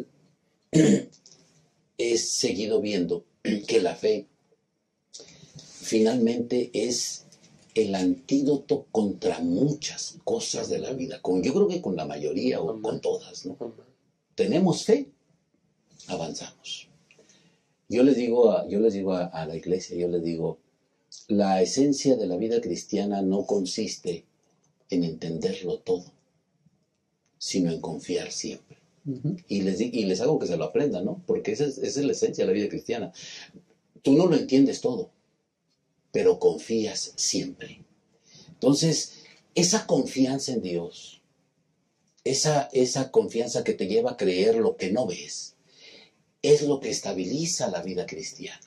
he seguido viendo que la fe finalmente es el antídoto contra muchas cosas de la vida. Con, yo creo que con la mayoría o con todas, ¿no? Tenemos fe, avanzamos. Yo les digo, a, yo les digo a, a la iglesia, yo les digo, la esencia de la vida cristiana no consiste en entenderlo todo, sino en confiar siempre. Uh-huh. Y les, di- y les hago que se lo aprendan, ¿no? Porque esa es, esa es la esencia de la vida cristiana. Tú no lo entiendes todo, pero confías siempre. Entonces, esa confianza en Dios, esa, esa confianza que te lleva a creer lo que no ves, es lo que estabiliza la vida cristiana.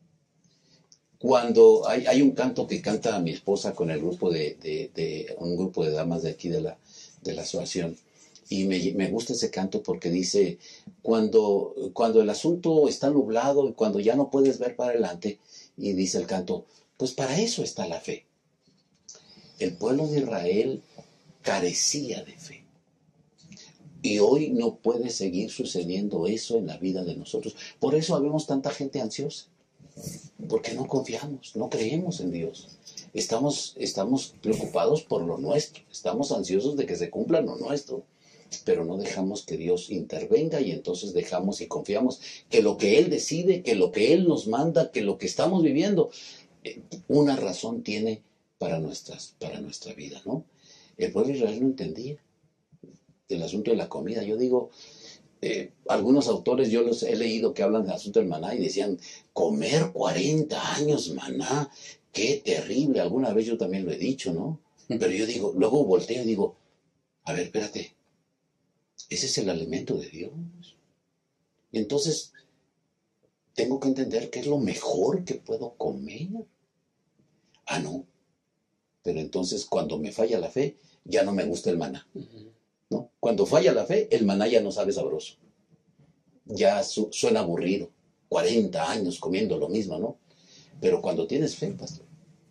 Cuando hay, hay un canto que canta mi esposa con el grupo de, de, de un grupo de damas de aquí de la, de la asociación, y me, me gusta ese canto porque dice, cuando, cuando el asunto está nublado y cuando ya no puedes ver para adelante, y dice el canto, pues para eso está la fe. El pueblo de Israel carecía de fe. Y hoy no puede seguir sucediendo eso en la vida de nosotros. Por eso habemos tanta gente ansiosa. Porque no confiamos, no creemos en Dios. Estamos, estamos preocupados por lo nuestro. Estamos ansiosos de que se cumpla lo nuestro. Pero no dejamos que Dios intervenga y entonces dejamos y confiamos que lo que Él decide, que lo que Él nos manda, que lo que estamos viviendo, eh, una razón tiene para, nuestras, para nuestra vida, ¿no? El pueblo de Israel no entendía el asunto de la comida. Yo digo, eh, algunos autores yo los he leído que hablan del asunto del maná y decían, comer cuarenta años maná, qué terrible. Alguna vez yo también lo he dicho, ¿no? Pero yo digo, luego volteo y digo, a ver, espérate, ese es el alimento de Dios. Y entonces, tengo que entender qué es lo mejor que puedo comer. Ah, no. Pero entonces, cuando me falla la fe, ya no me gusta el maná. ¿No? Cuando falla la fe, el maná ya no sabe sabroso. Ya su, suena aburrido. cuarenta años comiendo lo mismo, ¿no? Pero cuando tienes fe, pastor,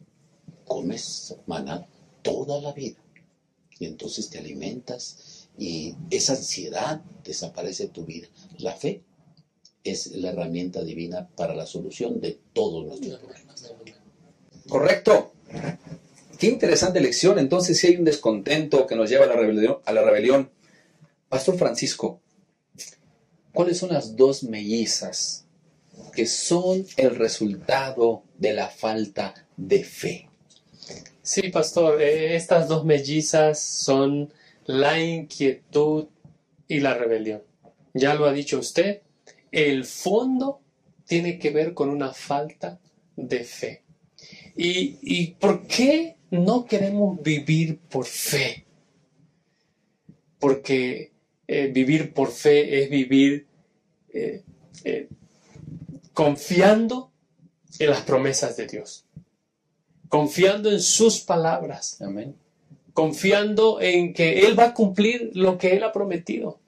comes maná toda la vida. Y entonces te alimentas y esa ansiedad desaparece de tu vida. La fe es la herramienta divina para la solución de todos nuestros problemas. Correcto. Qué interesante lección. Entonces, si hay un descontento que nos lleva a la rebelión, a la rebelión. Pastor Francisco, ¿cuáles son las dos mellizas que son el resultado de la falta de fe? Sí, pastor, eh, estas dos mellizas son la inquietud y la rebelión. Ya lo ha dicho usted, el fondo tiene que ver con una falta de fe. ¿Y, y por qué no queremos vivir por fe? porque eh, vivir por fe es vivir eh, eh, confiando en las promesas de Dios, confiando en sus palabras, Amén. confiando en que Él va a cumplir lo que Él ha prometido.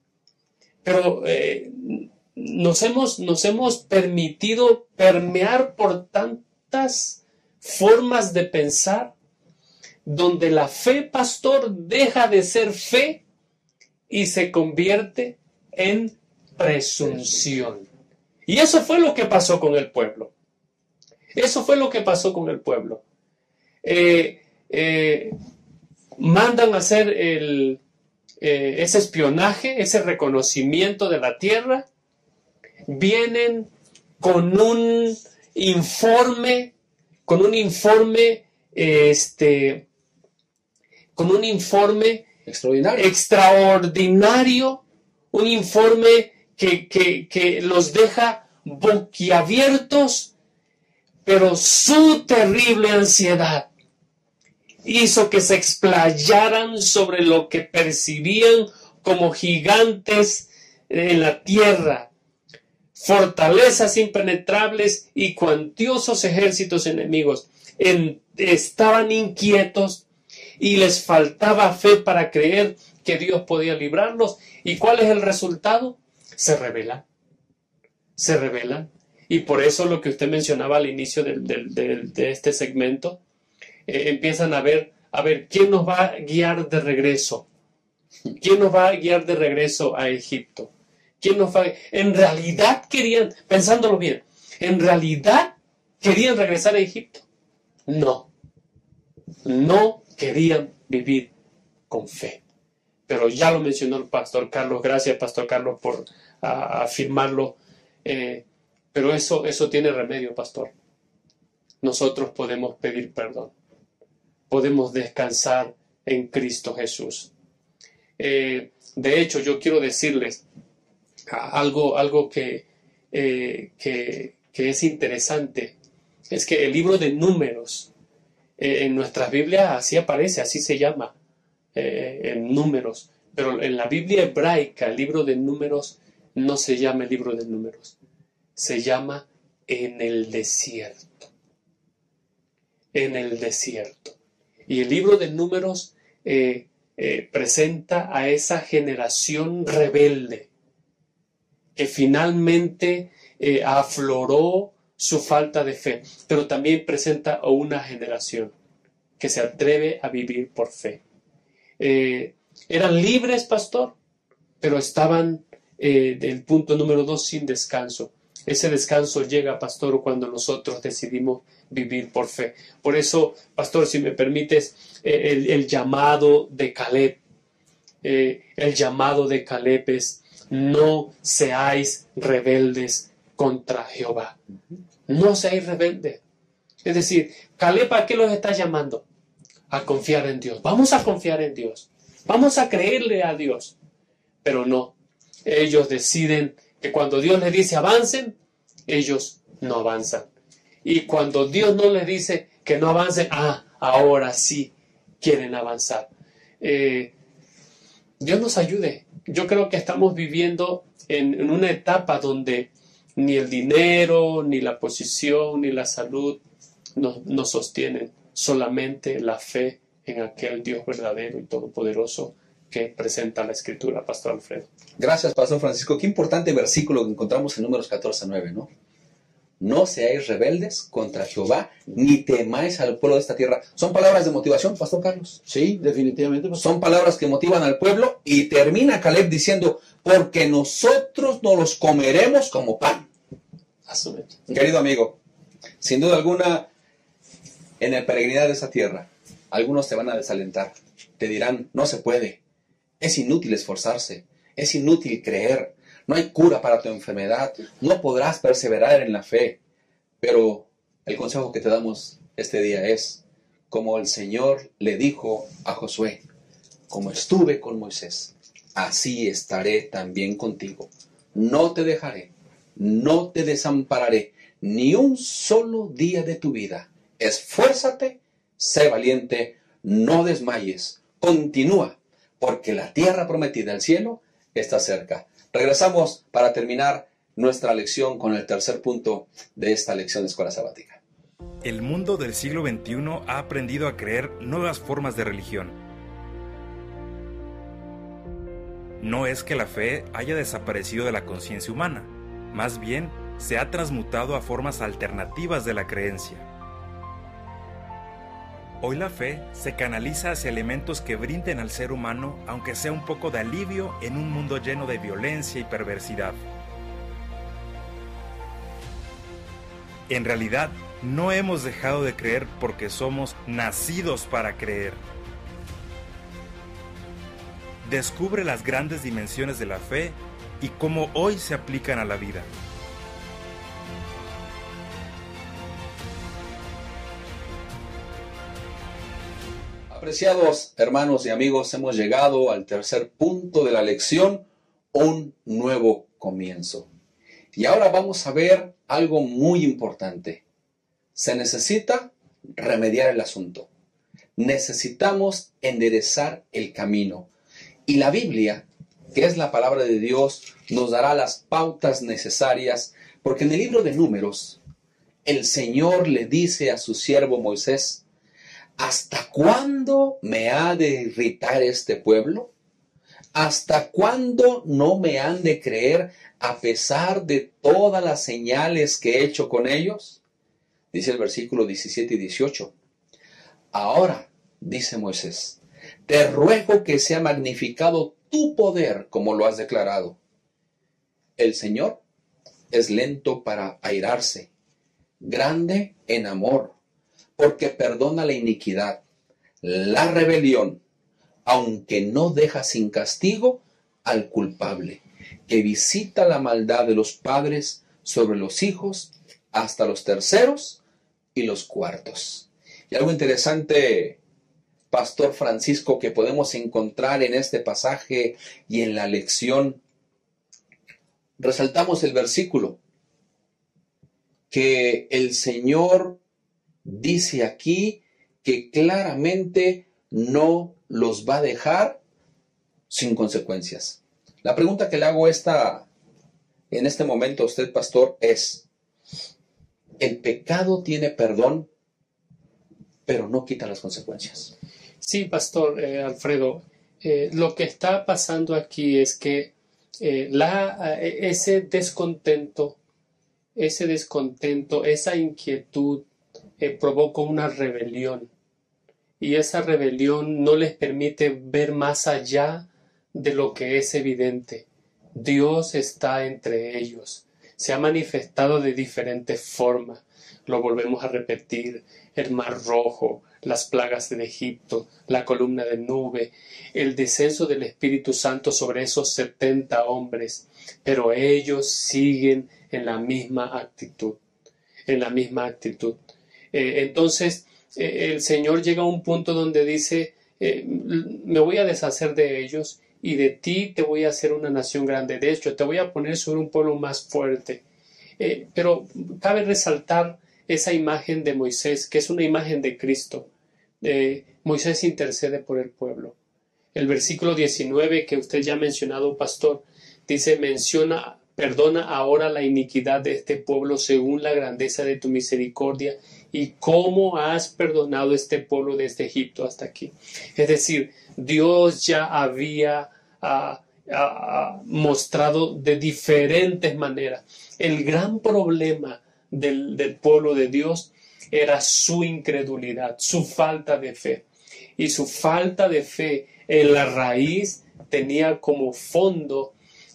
Pero eh, nos hemos, nos hemos permitido permear por tantas formas de pensar, donde la fe, pastor, deja de ser fe y se convierte en presunción. Y eso fue lo que pasó con el pueblo. Eso fue lo que pasó con el pueblo. Eh, eh, mandan a hacer el, eh, ese espionaje, ese reconocimiento de la tierra. Vienen con un informe, con un informe, este, con un informe Extraordinario. extraordinario, un informe que, que, que los deja boquiabiertos, pero su terrible ansiedad hizo que se explayaran sobre lo que percibían como gigantes en la tierra, fortalezas impenetrables y cuantiosos ejércitos enemigos. En, estaban inquietos y les faltaba fe para creer que Dios podía librarlos. ¿Y cuál es el resultado? Se rebelan. Se rebelan. Y por eso lo que usted mencionaba al inicio de, de, de, de este segmento, eh, empiezan a ver, a ver, ¿quién nos va a guiar de regreso? ¿Quién nos va a guiar de regreso a Egipto? ¿Quién nos va a... En realidad querían, pensándolo bien, ¿en realidad querían regresar a Egipto? No. No querían vivir con fe. Pero ya lo mencionó el pastor Carlos. Gracias, pastor Carlos, por a, afirmarlo. Eh, pero eso, eso tiene remedio, pastor. Nosotros podemos pedir perdón. Podemos descansar en Cristo Jesús. Eh, de hecho, yo quiero decirles algo, algo que, eh, que, que es interesante. Es que el libro de Números, eh, en nuestras Biblias así aparece, así se llama, eh, en Números. Pero en la Biblia hebraica, el libro de Números no se llama el libro de Números. Se llama En el desierto. En el desierto. Y el libro de Números eh, eh, presenta a esa generación rebelde que finalmente eh, afloró su falta de fe, pero también presenta a una generación que se atreve a vivir por fe. Eh, eran libres, pastor, pero estaban eh, del punto número dos sin descanso. Ese descanso llega, pastor, cuando nosotros decidimos vivir por fe. Por eso, pastor, si me permites, eh, el, el llamado de Caleb, eh, el llamado de Caleb es: no seáis rebeldes contra Jehová. No seáis rebeldes. Es decir, Caleb, ¿a qué los está llamando? A confiar en Dios. Vamos a confiar en Dios. Vamos a creerle a Dios. Pero no. Ellos deciden que cuando Dios les dice avancen, ellos no avanzan. Y cuando Dios no les dice que no avancen, ah, ahora sí quieren avanzar. Eh, Dios nos ayude. Yo creo que estamos viviendo en, en una etapa donde ni el dinero, ni la posición, ni la salud nos, nos sostienen. Solamente la fe en aquel Dios verdadero y todopoderoso que presenta la Escritura, Pastor Alfredo. Gracias, Pastor Francisco. Qué importante versículo que encontramos en Números catorce nueve, ¿no? No seáis rebeldes contra Jehová, ni temáis al pueblo de esta tierra. ¿Son palabras de motivación, Pastor Carlos? Sí, definitivamente. Pastor. Son palabras que motivan al pueblo, y termina Caleb diciendo: porque nosotros no los comeremos como pan. Querido amigo, sin duda alguna, en la peregrinar de esa tierra, algunos te van a desalentar. Te dirán: no se puede. Es inútil esforzarse. Es inútil creer. No hay cura para tu enfermedad. No podrás perseverar en la fe. Pero el consejo que te damos este día es, como el Señor le dijo a Josué: como estuve con Moisés, así estaré también contigo. No te dejaré, no te desampararé, ni un solo día de tu vida. Esfuérzate, sé valiente, no desmayes. Continúa, porque la tierra prometida, el cielo, está cerca. Regresamos para terminar nuestra lección con el tercer punto de esta lección de Escuela Sabática. El mundo del siglo veintiuno ha aprendido a creer nuevas formas de religión. No es que la fe haya desaparecido de la conciencia humana, más bien se ha transmutado a formas alternativas de la creencia. Hoy la fe se canaliza hacia elementos que brinden al ser humano, aunque sea un poco de alivio en un mundo lleno de violencia y perversidad. En realidad, no hemos dejado de creer porque somos nacidos para creer. Descubre las grandes dimensiones de la fe y cómo hoy se aplican a la vida. Apreciados hermanos y amigos, hemos llegado al tercer punto de la lección, un nuevo comienzo. Y ahora vamos a ver algo muy importante. Se necesita remediar el asunto. Necesitamos enderezar el camino. Y la Biblia, que es la palabra de Dios, nos dará las pautas necesarias, porque en el libro de Números, el Señor le dice a su siervo Moisés: ¿hasta cuándo me ha de irritar este pueblo? ¿Hasta cuándo no me han de creer a pesar de todas las señales que he hecho con ellos? Dice el versículo diecisiete y dieciocho. Ahora, dice Moisés, te ruego que sea magnificado tu poder como lo has declarado. El Señor es lento para airarse, grande en amor, porque perdona la iniquidad, la rebelión, aunque no deja sin castigo al culpable, que visita la maldad de los padres sobre los hijos hasta los terceros y los cuartos. Y algo interesante, Pastor Francisco, que podemos encontrar en este pasaje y en la lección, resaltamos el versículo, que el Señor dice aquí que claramente no los va a dejar sin consecuencias. La pregunta que le hago esta, en este momento a usted, pastor, es: ¿el pecado tiene perdón, pero no quita las consecuencias? Sí, pastor eh, Alfredo, eh, lo que está pasando aquí es que eh, la, eh, ese descontento, ese descontento, esa inquietud eh, provoca una rebelión, y esa rebelión no les permite ver más allá de lo que es evidente. Dios está entre ellos, se ha manifestado de diferentes formas. Lo volvemos a repetir: el mar rojo, las plagas de Egipto, la columna de nube, el descenso del Espíritu Santo sobre esos setenta hombres, pero ellos siguen en la misma actitud, en la misma actitud. Eh, entonces, eh, el Señor llega a un punto donde dice: eh, me voy a deshacer de ellos y de ti te voy a hacer una nación grande. De hecho, te voy a poner sobre un pueblo más fuerte. Eh, pero cabe resaltar esa imagen de Moisés, que es una imagen de Cristo. Eh, Moisés intercede por el pueblo. El versículo diecinueve que usted ya ha mencionado, pastor, dice: menciona, perdona ahora la iniquidad de este pueblo según la grandeza de tu misericordia y cómo has perdonado este pueblo desde Egipto hasta aquí. Es decir, Dios ya había ah, ah, mostrado de diferentes maneras. El gran problema del, del pueblo de Dios era su incredulidad, su falta de fe. Y su falta de fe en la raíz tenía como fondo,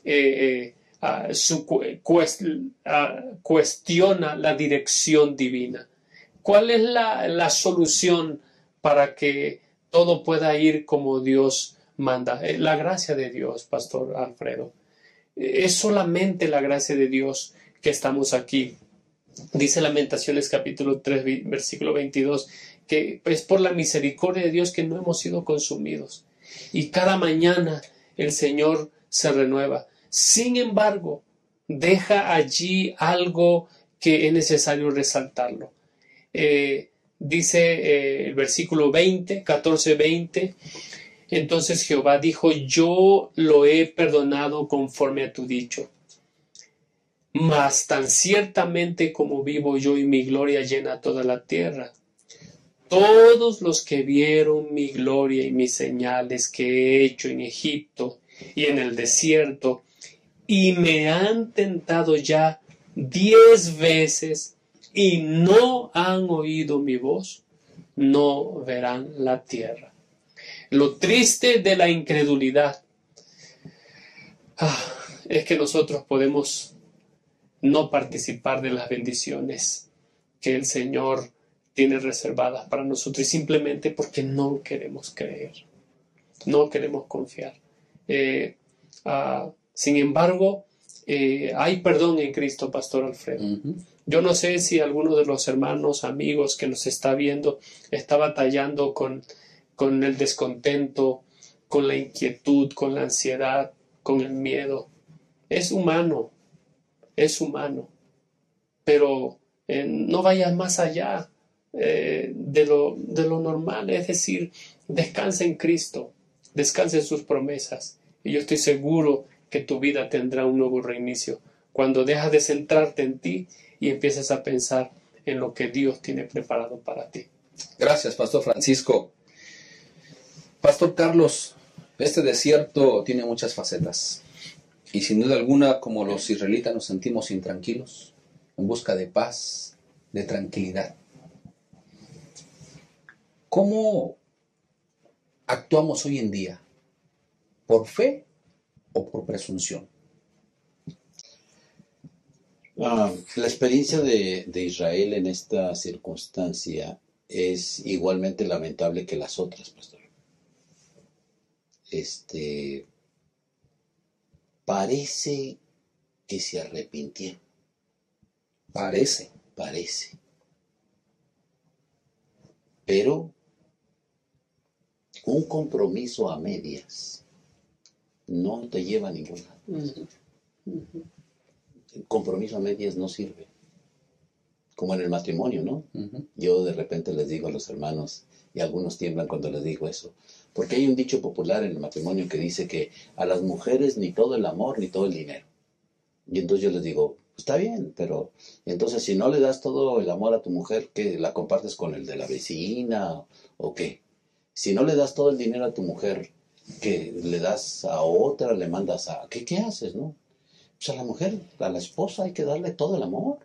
eh, eh, uh, su, cuest, uh, cuestiona la dirección divina. ¿Cuál es la, la solución para que todo pueda ir como Dios manda? Eh, la gracia de Dios, Pastor Alfredo. Eh, es solamente la gracia de Dios que estamos aquí. Dice Lamentaciones capítulo tres, versículo veintidós, que es por la misericordia de Dios que no hemos sido consumidos. Y cada mañana el Señor se renueva. Sin embargo, deja allí algo que es necesario resaltarlo. Eh, dice eh, el versículo veinte, catorce, veinte, Entonces Jehová dijo, yo lo he perdonado conforme a tu dicho. Mas tan ciertamente como vivo yo y mi gloria llena toda la tierra, todos los que vieron mi gloria y mis señales que he hecho en Egipto y en el desierto, y me han tentado ya diez veces y no han oído mi voz, no verán la tierra. Lo triste de la incredulidad ah, es que nosotros podemos no participar de las bendiciones que el Señor tiene reservadas para nosotros, y simplemente porque no queremos creer, no queremos confiar. Eh, ah, sin embargo, eh, hay perdón en Cristo, Pastor Alfredo. Uh-huh. Yo no sé si alguno de los hermanos, amigos que nos está viendo está batallando con, con el descontento, con la inquietud, con la ansiedad, con el miedo. Es humano, es humano, pero eh, no vayas más allá eh, de, lo, de lo normal, es decir, descansa en Cristo, descansa en sus promesas, y yo estoy seguro que tu vida tendrá un nuevo reinicio cuando dejas de centrarte en ti y empiezas a pensar en lo que Dios tiene preparado para ti. Gracias, Pastor Francisco. Pastor Carlos, este desierto tiene muchas facetas. Y sin duda alguna, como los israelitas, nos sentimos intranquilos, en busca de paz, de tranquilidad. ¿Cómo actuamos hoy en día? ¿Por fe o por presunción? Ah, la experiencia de, de Israel en esta circunstancia es igualmente lamentable que las otras, pastor. Este... Parece que se arrepintieron. Parece. Parece. Pero un compromiso a medias no te lleva a ningún lado. Uh-huh. Uh-huh. El compromiso a medias no sirve. Como en el matrimonio, ¿no? Uh-huh. Yo de repente les digo a los hermanos, y algunos tiemblan cuando les digo eso, porque hay un dicho popular en el matrimonio que dice que a las mujeres ni todo el amor ni todo el dinero. Y entonces yo les digo, está bien, pero entonces si no le das todo el amor a tu mujer, ¿qué? ¿La compartes con el de la vecina o qué? Si no le das todo el dinero a tu mujer, ¿qué? ¿Le das a otra? ¿Le mandas a...? ¿Qué, qué haces, no? Pues a la mujer, a la esposa hay que darle todo el amor.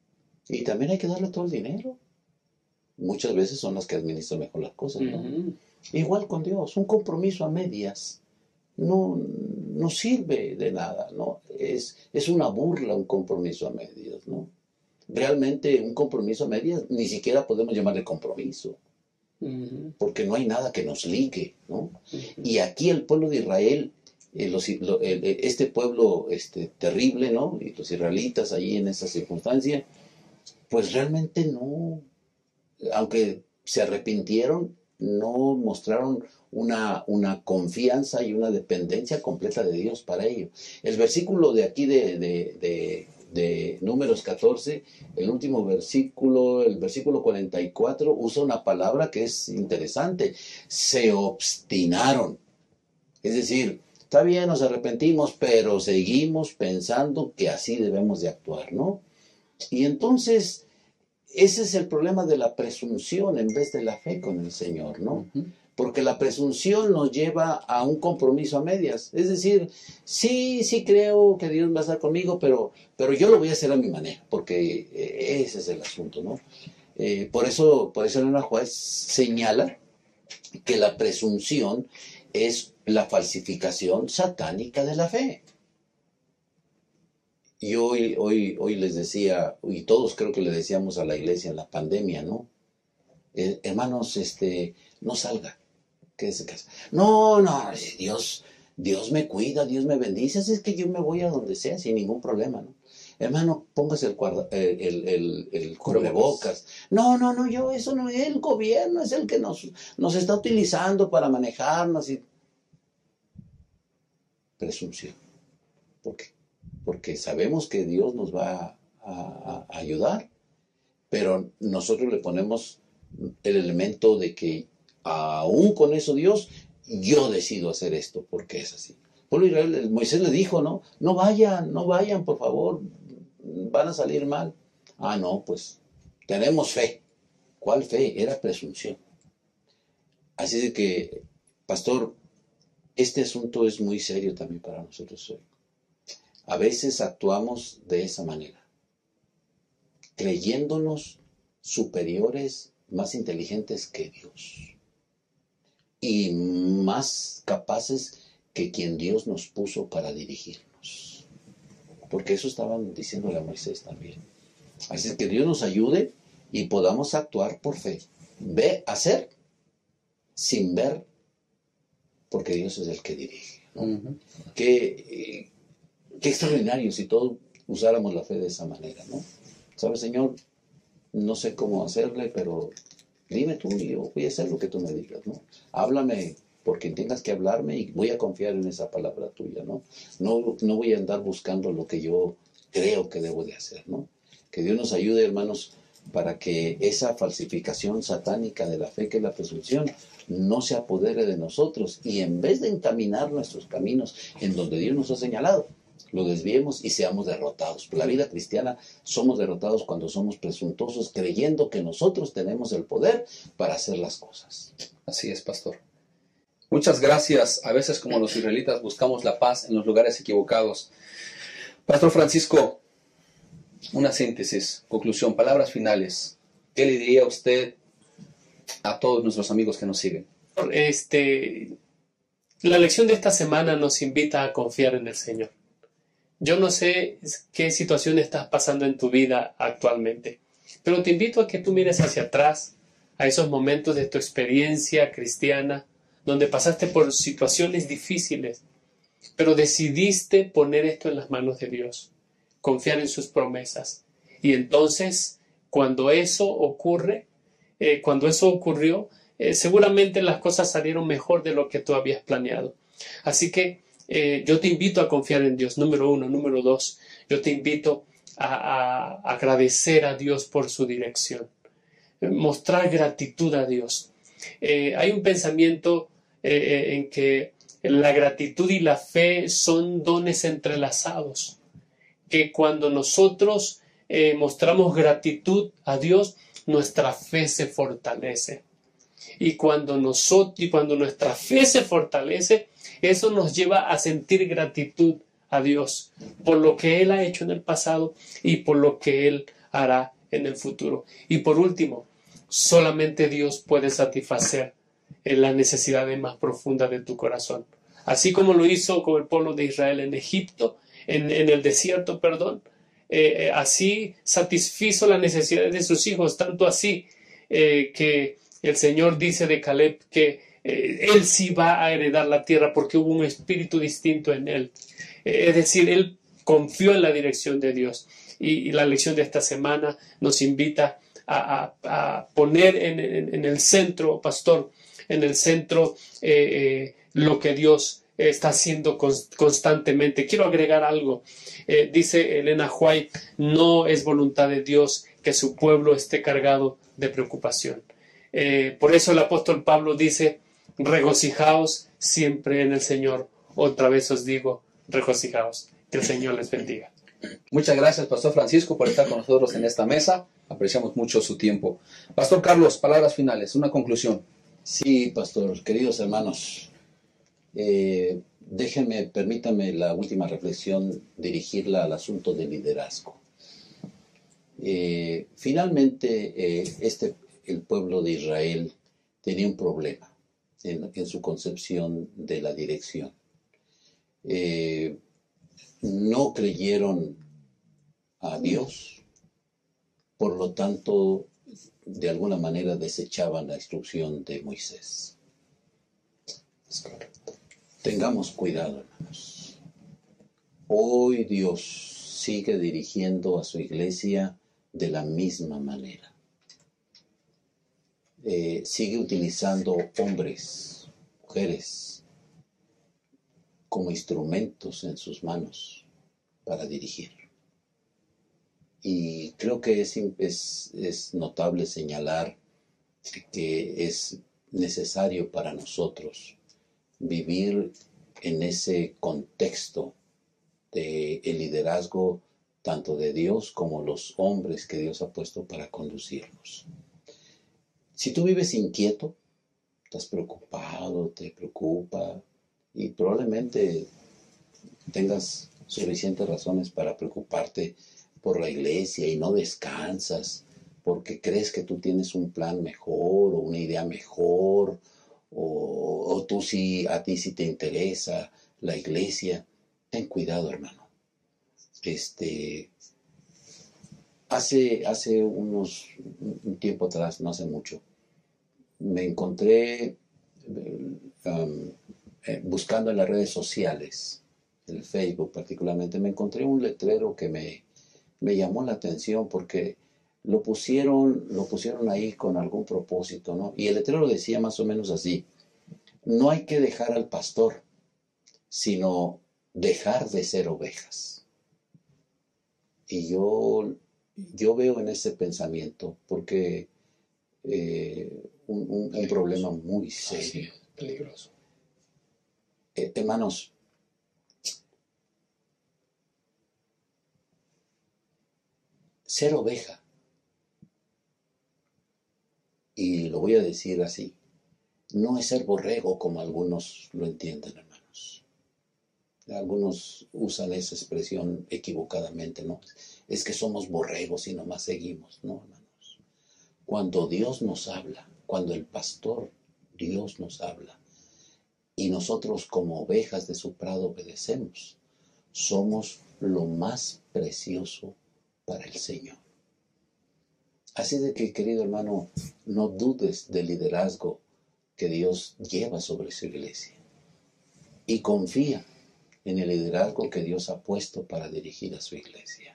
Y también hay que darle todo el dinero. Muchas veces son las que administran mejor las cosas, ¿no? Uh-huh. Igual con Dios, un compromiso a medias no, no sirve de nada, ¿no? Es, es una burla un compromiso a medias, ¿no? Realmente un compromiso a medias ni siquiera podemos llamarle compromiso, uh-huh. porque no hay nada que nos ligue, ¿no? Uh-huh. Y aquí el pueblo de Israel, eh, los, lo, eh, este pueblo este, terrible, ¿no? Y los israelitas allí en esa circunstancia, pues realmente no, aunque se arrepintieron, no mostraron una, una confianza y una dependencia completa de Dios para ello. El versículo de aquí de, de, de, de Números catorce, el último versículo, el versículo cuarenta y cuatro, usa una palabra que es interesante. Se obstinaron. Es decir, está bien, nos arrepentimos, pero seguimos pensando que así debemos de actuar, ¿no? Y entonces, ese es el problema de la presunción en vez de la fe con el Señor, ¿no? Uh-huh. Porque la presunción nos lleva a un compromiso a medias. Es decir, sí, sí creo que Dios va a estar conmigo, pero, pero yo lo voy a hacer a mi manera, porque ese es el asunto, ¿no? Eh, por eso, por eso Elena Juárez señala que la presunción es la falsificación satánica de la fe. Y hoy, hoy, hoy les decía, y todos creo que le decíamos a la iglesia en la pandemia, ¿no? Eh, hermanos, este, no salga, quédese en casa. No, no, Dios, Dios me cuida, Dios me bendice, así es que yo me voy a donde sea sin ningún problema, ¿no? Hermano, póngase el, guarda, el, el, el, el cubrebocas. No, no, no, yo, eso no, el gobierno es el que nos, nos está utilizando para manejarnos. Y... Presunción. ¿Por qué? Porque sabemos que Dios nos va a, a, a ayudar, pero nosotros le ponemos el elemento de que aún con eso Dios, yo decido hacer esto porque es así. El pueblo de Israel, Moisés le dijo, no, no vayan, no vayan, por favor, van a salir mal. Ah, no, pues tenemos fe. ¿Cuál fe? Era presunción. Así de que, pastor, este asunto es muy serio también para nosotros hoy. A veces actuamos de esa manera, creyéndonos superiores, más inteligentes que Dios y más capaces que quien Dios nos puso para dirigirnos. Porque eso estaban diciéndole a Moisés también. Así que Dios nos ayude y podamos actuar por fe. Ve, hacer sin ver, porque Dios es el que dirige, ¿no? Uh-huh. Qué, qué extraordinario si todos usáramos la fe de esa manera, ¿no? ¿Sabes, Señor? No sé cómo hacerle, pero dime tú y yo voy a hacer lo que tú me digas, ¿no? Háblame porque tengas que hablarme y voy a confiar en esa palabra tuya, ¿no? No, no voy a andar buscando lo que yo creo que debo de hacer, ¿no? Que Dios nos ayude, hermanos, para que esa falsificación satánica de la fe, que es la presunción, no se apodere de nosotros y en vez de encaminar nuestros caminos en donde Dios nos ha señalado, lo desviemos y seamos derrotados. Por la vida cristiana somos derrotados cuando somos presuntuosos, creyendo que nosotros tenemos el poder para hacer las cosas. Así es, pastor. Muchas gracias. A veces, como los israelitas, buscamos la paz en los lugares equivocados. Pastor Francisco, una síntesis, conclusión, palabras finales. ¿Qué le diría usted a todos nuestros amigos que nos siguen? Este, la lección de esta semana nos invita a confiar en el Señor. Yo no sé qué situación estás pasando en tu vida actualmente, pero te invito a que tú mires hacia atrás, a esos momentos de tu experiencia cristiana, donde pasaste por situaciones difíciles, pero decidiste poner esto en las manos de Dios, confiar en sus promesas. Y entonces, cuando eso ocurre, eh, cuando eso ocurrió, eh, seguramente las cosas salieron mejor de lo que tú habías planeado. Así que Eh, yo te invito a confiar en Dios, número uno. Número dos, yo te invito a, a agradecer a Dios por su dirección, mostrar gratitud a Dios. Eh, hay un pensamiento eh, en que la gratitud y la fe son dones entrelazados, que cuando nosotros eh, mostramos gratitud a Dios, nuestra fe se fortalece. Y cuando, nosotros, y cuando nuestra fe se fortalece, eso nos lleva a sentir gratitud a Dios por lo que Él ha hecho en el pasado y por lo que Él hará en el futuro. Y por último, solamente Dios puede satisfacer las necesidades más profundas de tu corazón. Así como lo hizo con el pueblo de Israel en Egipto, en, en el desierto, perdón, eh, así satisfizo las necesidades de sus hijos, tanto así eh, que el Señor dice de Caleb que eh, él sí va a heredar la tierra porque hubo un espíritu distinto en él. Eh, es decir, él confió en la dirección de Dios. Y, y la lección de esta semana nos invita a, a, a poner en, en, en el centro, pastor, en el centro eh, eh, lo que Dios está haciendo constantemente. Quiero agregar algo. Eh, dice Elena White, no es voluntad de Dios que su pueblo esté cargado de preocupación. Eh, por eso el apóstol Pablo dice, regocijaos siempre en el Señor. Otra vez os digo, regocijaos. Que el Señor les bendiga. Muchas gracias, Pastor Francisco, por estar con nosotros en esta mesa. Apreciamos mucho su tiempo. Pastor Carlos, palabras finales, una conclusión. Sí, pastor, queridos hermanos, eh, déjenme, permítanme la última reflexión, dirigirla al asunto del liderazgo. Eh, finalmente, eh, este, el pueblo de Israel tenía un problema en, en su concepción de la dirección. Eh, no creyeron a Dios, por lo tanto, de alguna manera desechaban la instrucción de Moisés. Tengamos cuidado, hermanos. Hoy Dios sigue dirigiendo a su iglesia de la misma manera. Eh, sigue utilizando hombres, mujeres, como instrumentos en sus manos para dirigir. Y creo que es, es, es notable señalar que es necesario para nosotros vivir en ese contexto de el liderazgo tanto de Dios como los hombres que Dios ha puesto para conducirnos. Si tú vives inquieto, estás preocupado, te preocupa y probablemente tengas suficientes razones para preocuparte por la iglesia y no descansas porque crees que tú tienes un plan mejor o una idea mejor o, o tú sí, a ti sí te interesa la iglesia. Ten cuidado, hermano. Este, hace, hace unos, un tiempo atrás, no hace mucho, me encontré um, eh, buscando en las redes sociales, el Facebook particularmente, me encontré un letrero que me, me llamó la atención porque lo pusieron, lo pusieron ahí con algún propósito, ¿no? Y el letrero decía más o menos así: no hay que dejar al pastor, sino dejar de ser ovejas. Y yo, yo veo en ese pensamiento, porque eh, un, un, un problema muy serio. Sí, peligroso. Eh, hermanos, ser oveja, y lo voy a decir así, no es ser borrego como algunos lo entienden, hermanos. Algunos usan esa expresión equivocadamente, ¿no? Es que somos borregos y nomás seguimos, ¿no, hermanos? Cuando Dios nos habla, cuando el pastor Dios nos habla, y nosotros como ovejas de su prado obedecemos, somos lo más precioso para el Señor. Así de que, querido hermano, no dudes del liderazgo que Dios lleva sobre su iglesia. Y confía en el liderazgo que Dios ha puesto para dirigir a su iglesia.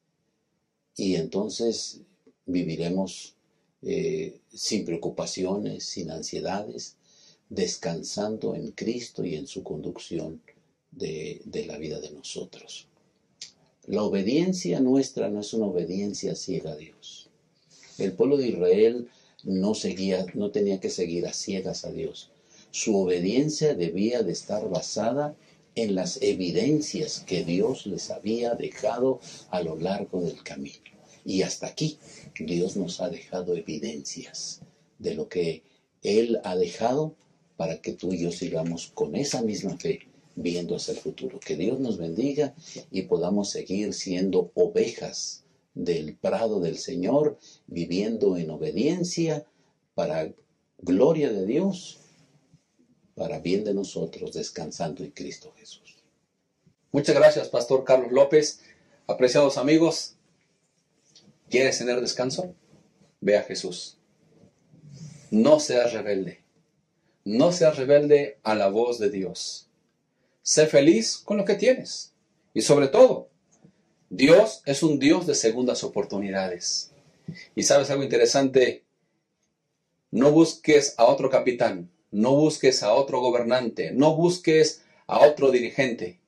Y entonces viviremos eh, sin preocupaciones, sin ansiedades, descansando en Cristo y en su conducción de, de la vida de nosotros. La obediencia nuestra no es una obediencia ciega a Dios. El pueblo de Israel no seguía, no tenía que seguir a ciegas a Dios. Su obediencia debía de estar basada en las evidencias que Dios les había dejado a lo largo del camino. Y hasta aquí Dios nos ha dejado evidencias de lo que Él ha dejado para que tú y yo sigamos con esa misma fe viendo hacia el futuro. Que Dios nos bendiga y podamos seguir siendo ovejas del prado del Señor, viviendo en obediencia para gloria de Dios, para bien de nosotros, descansando en Cristo Jesús. Muchas gracias, Pastor Carlos López. Apreciados amigos, ¿quieres tener descanso? Ve a Jesús. No seas rebelde. No seas rebelde a la voz de Dios. Sé feliz con lo que tienes. Y sobre todo, Dios es un Dios de segundas oportunidades. Y sabes algo interesante, no busques a otro capitán, no busques a otro gobernante, no busques a otro dirigente.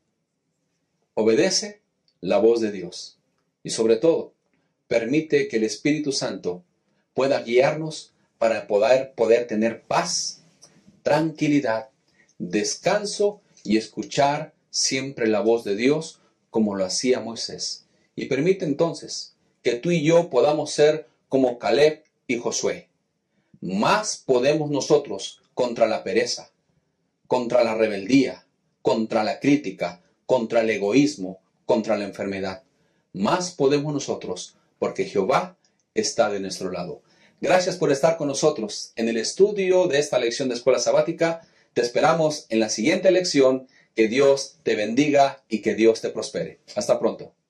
Obedece la voz de Dios. Y sobre todo, permite que el Espíritu Santo pueda guiarnos para poder, poder tener paz, tranquilidad, descanso y escuchar siempre la voz de Dios como lo hacía Moisés. Y permite entonces que tú y yo podamos ser como Caleb y Josué. Más podemos nosotros contra la pereza, contra la rebeldía, contra la crítica, contra el egoísmo, contra la enfermedad. Más podemos nosotros porque Jehová está de nuestro lado. Gracias por estar con nosotros en el estudio de esta lección de Escuela Sabática. Te esperamos en la siguiente lección. Que Dios te bendiga y que Dios te prospere. Hasta pronto.